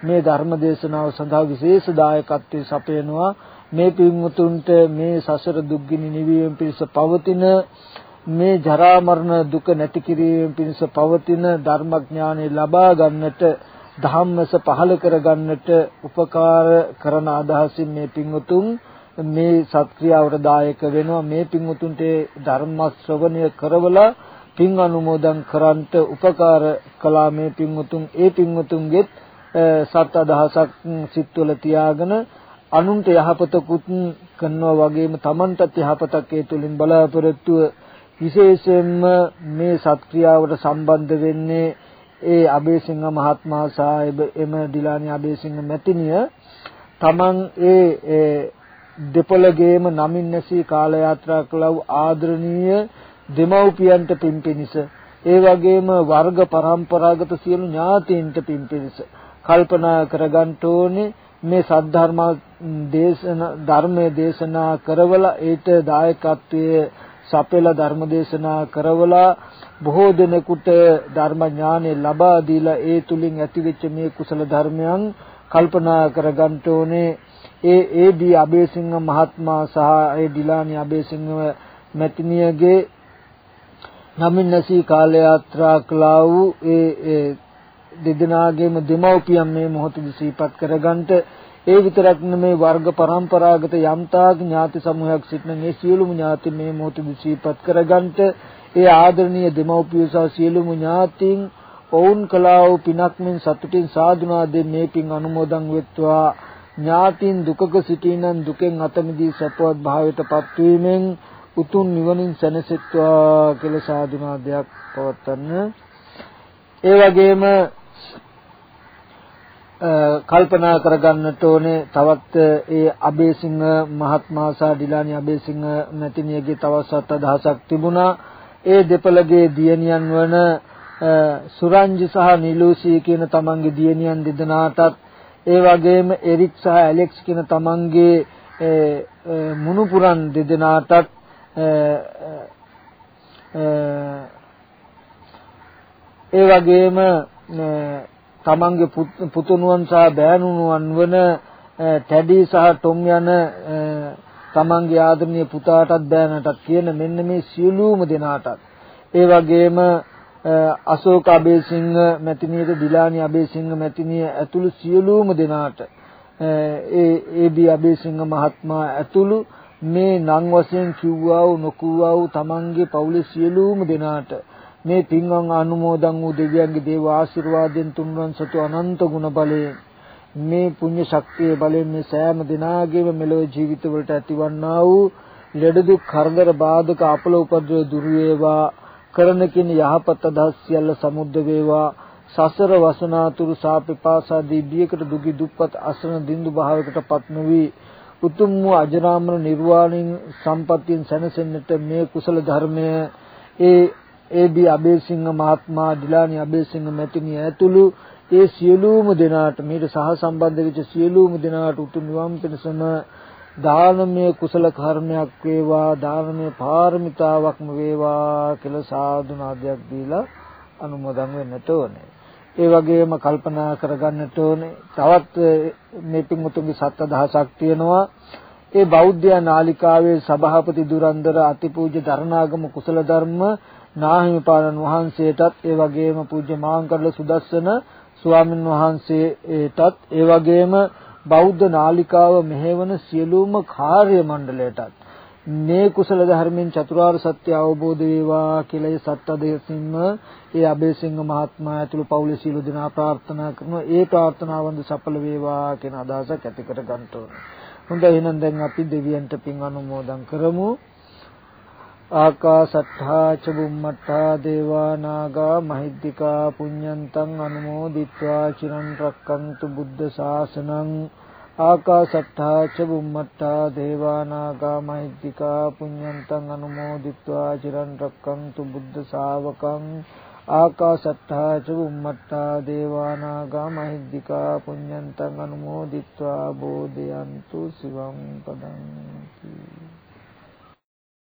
මේ ධර්ම දේශනාව සඳහා විශේෂ දායකත්වයේ සපයනවා. මේ පින්වතුන්ට මේ සසර දුක්ගිනි නිවීම පිණිස පවතින මේ ජරා මරණ දුක නැති කිරීම පිණිස පවතින ධර්මඥානෙ ලබා ගන්නට ධම්මස පහල කර ගන්නට උපකාර කරන අදහසින් මේ පින්වතුන් මේ සත්ක්‍රියාවට දායක වෙනවා. මේ පින්වතුන්ට ධර්ම ශ්‍රවණය කරවලා පින් අනුමෝදන් කරන්ට උපකාර කළා මේ පින්වතුන්. ඒ පින්වතුන්ගෙත් සත් අදහසක් සිත්වල තියාගෙන අනුන්ට යහපතකුත් කරනවා වගේම තමන්ටත් යහපතක් ඒ තුලින් බලාපොරොත්තුව විශේෂයෙන්ම මේ සත්ක්‍රියාවට සම්බන්ධ වෙන්නේ ඒ අබේසිංහ මහත්මයා සාහිබ එම ඩිලානි අබේසිංහ මැතිණිය තමන් ඒ දෙපළගේම නමින් නැසී කාල යාත්‍රා කළව ආදරණීය දෙමව්පියන්ට පින් පිණිස ඒ වගේම වර්ග පරම්පරාගත සියලු ඥාතීන්ට පින් පිණිස කල්පනා කරගන්න ඕනේ. මේ සද්ධර්ම ධර්මයේ දේශනා කරවලා ඒට දායකත්වයේ සපෙලා ධර්ම දේශනා කරවලා බොහෝ දෙනෙකුට ධර්ම ඥානෙ ලබා දීලා ඒ තුලින් ඇතිවෙච්ච මේ කුසල ධර්මයන් කල්පනා කරගන්න ඕනේ. ඒ අබේසිංහ මහත්මයා සහ ඒ ඩිලානි අබේසිංහ මැතිණියගේ නමින් නැසී කාල යාත්‍රා කළා වූ ඒ දෙදෙනාගේම දෙමව්පියන් මේ මොහොතේ සිහිපත් කරගන්නට ඒ විතරක් නෙමේ වර්ග පරම්පරාගත යම්තාක් ඥාති සමූහයක් සිටින මේ සියලුම ඥාති මේ මොහොතේ සිහිපත් කරගන්නට ඒ ආදරණීය දෙමව්පියෝ සහ සියලුම ඥාතීන් ඔවුන් කළා වූ පිනක් මෙන් සතුටින් සාදුනාදෙන් මේ පින් අනුමෝදන් වෙත්වා. ඥාතීන් දුකක සිටිනන් දුකෙන් අත මිදී සපවත් භාවයටපත් වීමෙන් උතුම් නිවනින් සැනසෙත්වා කියලා සාදුනාදයක් පවත්වන්න. ඒ වගේම කල්පනා කරගන්නට ඕනේ තවත් ඒ අබේසිංහ මහත්මයා සහ ඩිලානි අබේසිංහ මැතිණියගේ තවත් සත් අදහසක් තිබුණා. ඒ දෙපළගේ දියණියන් වන සුරංජි සහ නිලූසී කියන තමන්ගේ දියණියන් දෙදෙනාටත් ඒ වගේම එරික් සහ ඇලෙක්ස් කියන තමන්ගේ මුණුපුරන් දෙදෙනාටත් ඒ වගේම තමන්ගේ පුතුණුවන් සහ බෑණුණුවන් වන ටැඩි සහ ටොම් යන තමන්ගේ ආදරණීය පුතාටත් බෑනටත් කියන මෙන්න මේ සියලුම දෙනාටත් ඒ වගේම අශෝක අබේසිංහ මැතිණියට ඩිලානි අබේසිංහ මැතිණිය ඇතුළු සියලුම දෙනාට ඒ අබේසිංහ මහත්මයා ඇතුළු මේ නම් වශයෙන් කිව්වා වූ නොකිව්වා වූ තමන්ගේ පවුලේ සියලුම දෙනාට මේ පින්වන් අනුමෝදන් වූ දෙවියන්ගේ දේව ආශිර්වාදයෙන් තුන්වන් සතු අනන්ත ගුණ බලයෙන් මේ පුණ්‍ය ශක්තිය බලයෙන් මේ සෑම දිනාගේම මෙලොව ජීවිතවලට ඇතිවන්නා වූ ලෙඩ දුක් කරදර බාධක අපල උපද්‍රව දුරු වේවා. කරන කින යහපත් අදහස් සියල්ල සමුද්ද වේවා. සසර වසනාතුරු සාපිපාසා දීබියකට දුගි දුප්පත් අසරණ දින්දු භාවයකටපත් නොවි උතුම් වූ අජරාමර නිර්වාණින් සම්පත්තියෙන් සැනසෙන්නට මේ කුසල ධර්මය ඒ අබේසිංහ මහත්මයා ඩිලානි අබේසිංහ මැතිණිය ඇතුළු ඒ සියලුම දෙනාට මේට සහ සම්බන්ධ වෙච්ච සියලුම දෙනාට උතුම් නිවන් පිණසම දානමය කුසල කර්මයක් වේවා. දානමය පාරමිතාවක්ම වේවා කියලා සාදු නාදයක් දීලා අනුමෝදන් වෙන්නට ඕනේ. ඒ වගේම කල්පනා කරගන්නට ඕනේ තවත් මේ පින්වතුන්ගේ සත් අදහසක් තියෙනවා. ඒ බෞද්ධ නාලිකාවේ සභාපති දුරන්දර අතිපූජ්‍ය දරණාගම කුසල ධර්ම නාහිමිපාණන් වහන්සේටත් ඒ වගේම පූජ්‍ය මාංකඩල සුදස්සන ස්වාමින් වහන්සේටත් ඒ වගේම බෞද්ධ නාලිකාව මෙහෙවන සියලුම කාර්ය මණ්ඩලයටත් මේ කුසල ධර්මෙන් චතුරාර්ය සත්‍ය අවබෝධ වේවා කියලා ඒ සත් අධේසින්ම ඒ අබේසිංහ මහත්මයා ඇතුළු පවුලේ සියලු දෙනා ප්‍රාර්ථනා කරනවා. ඒ ප්‍රාර්ථනාවන්ද සඵල වේවා කියන අදහසක් ඇති කර ගන්න ඕනේ. හොඳයි, එහෙනම් දැන් අපි දෙවියන්ට පින් අනුමෝදන් කරමු. ආකාසට්ඨා ච බුම්මට්ඨා දේවා නාග මහිද්దికා පුඤ්ඤන්තං අනුමෝදිත්වා චිරන් රැක්කන්තු බුද්ධ ශාසනං. ආකාසට්ඨා ච බුම්මට්ඨා දේවා නාග මහිද්దికා පුඤ්ඤන්තං අනුමෝදිත්වා චිරන් රැක්කන්තු බුද්ධ ශාවකං. ආකාසට්ඨා ච බුම්මට්ඨා දේවා නාග මහිද්దికා පුඤ්ඤන්තං අනුමෝදිත්වා බෝධයන්තු සිවං පදං.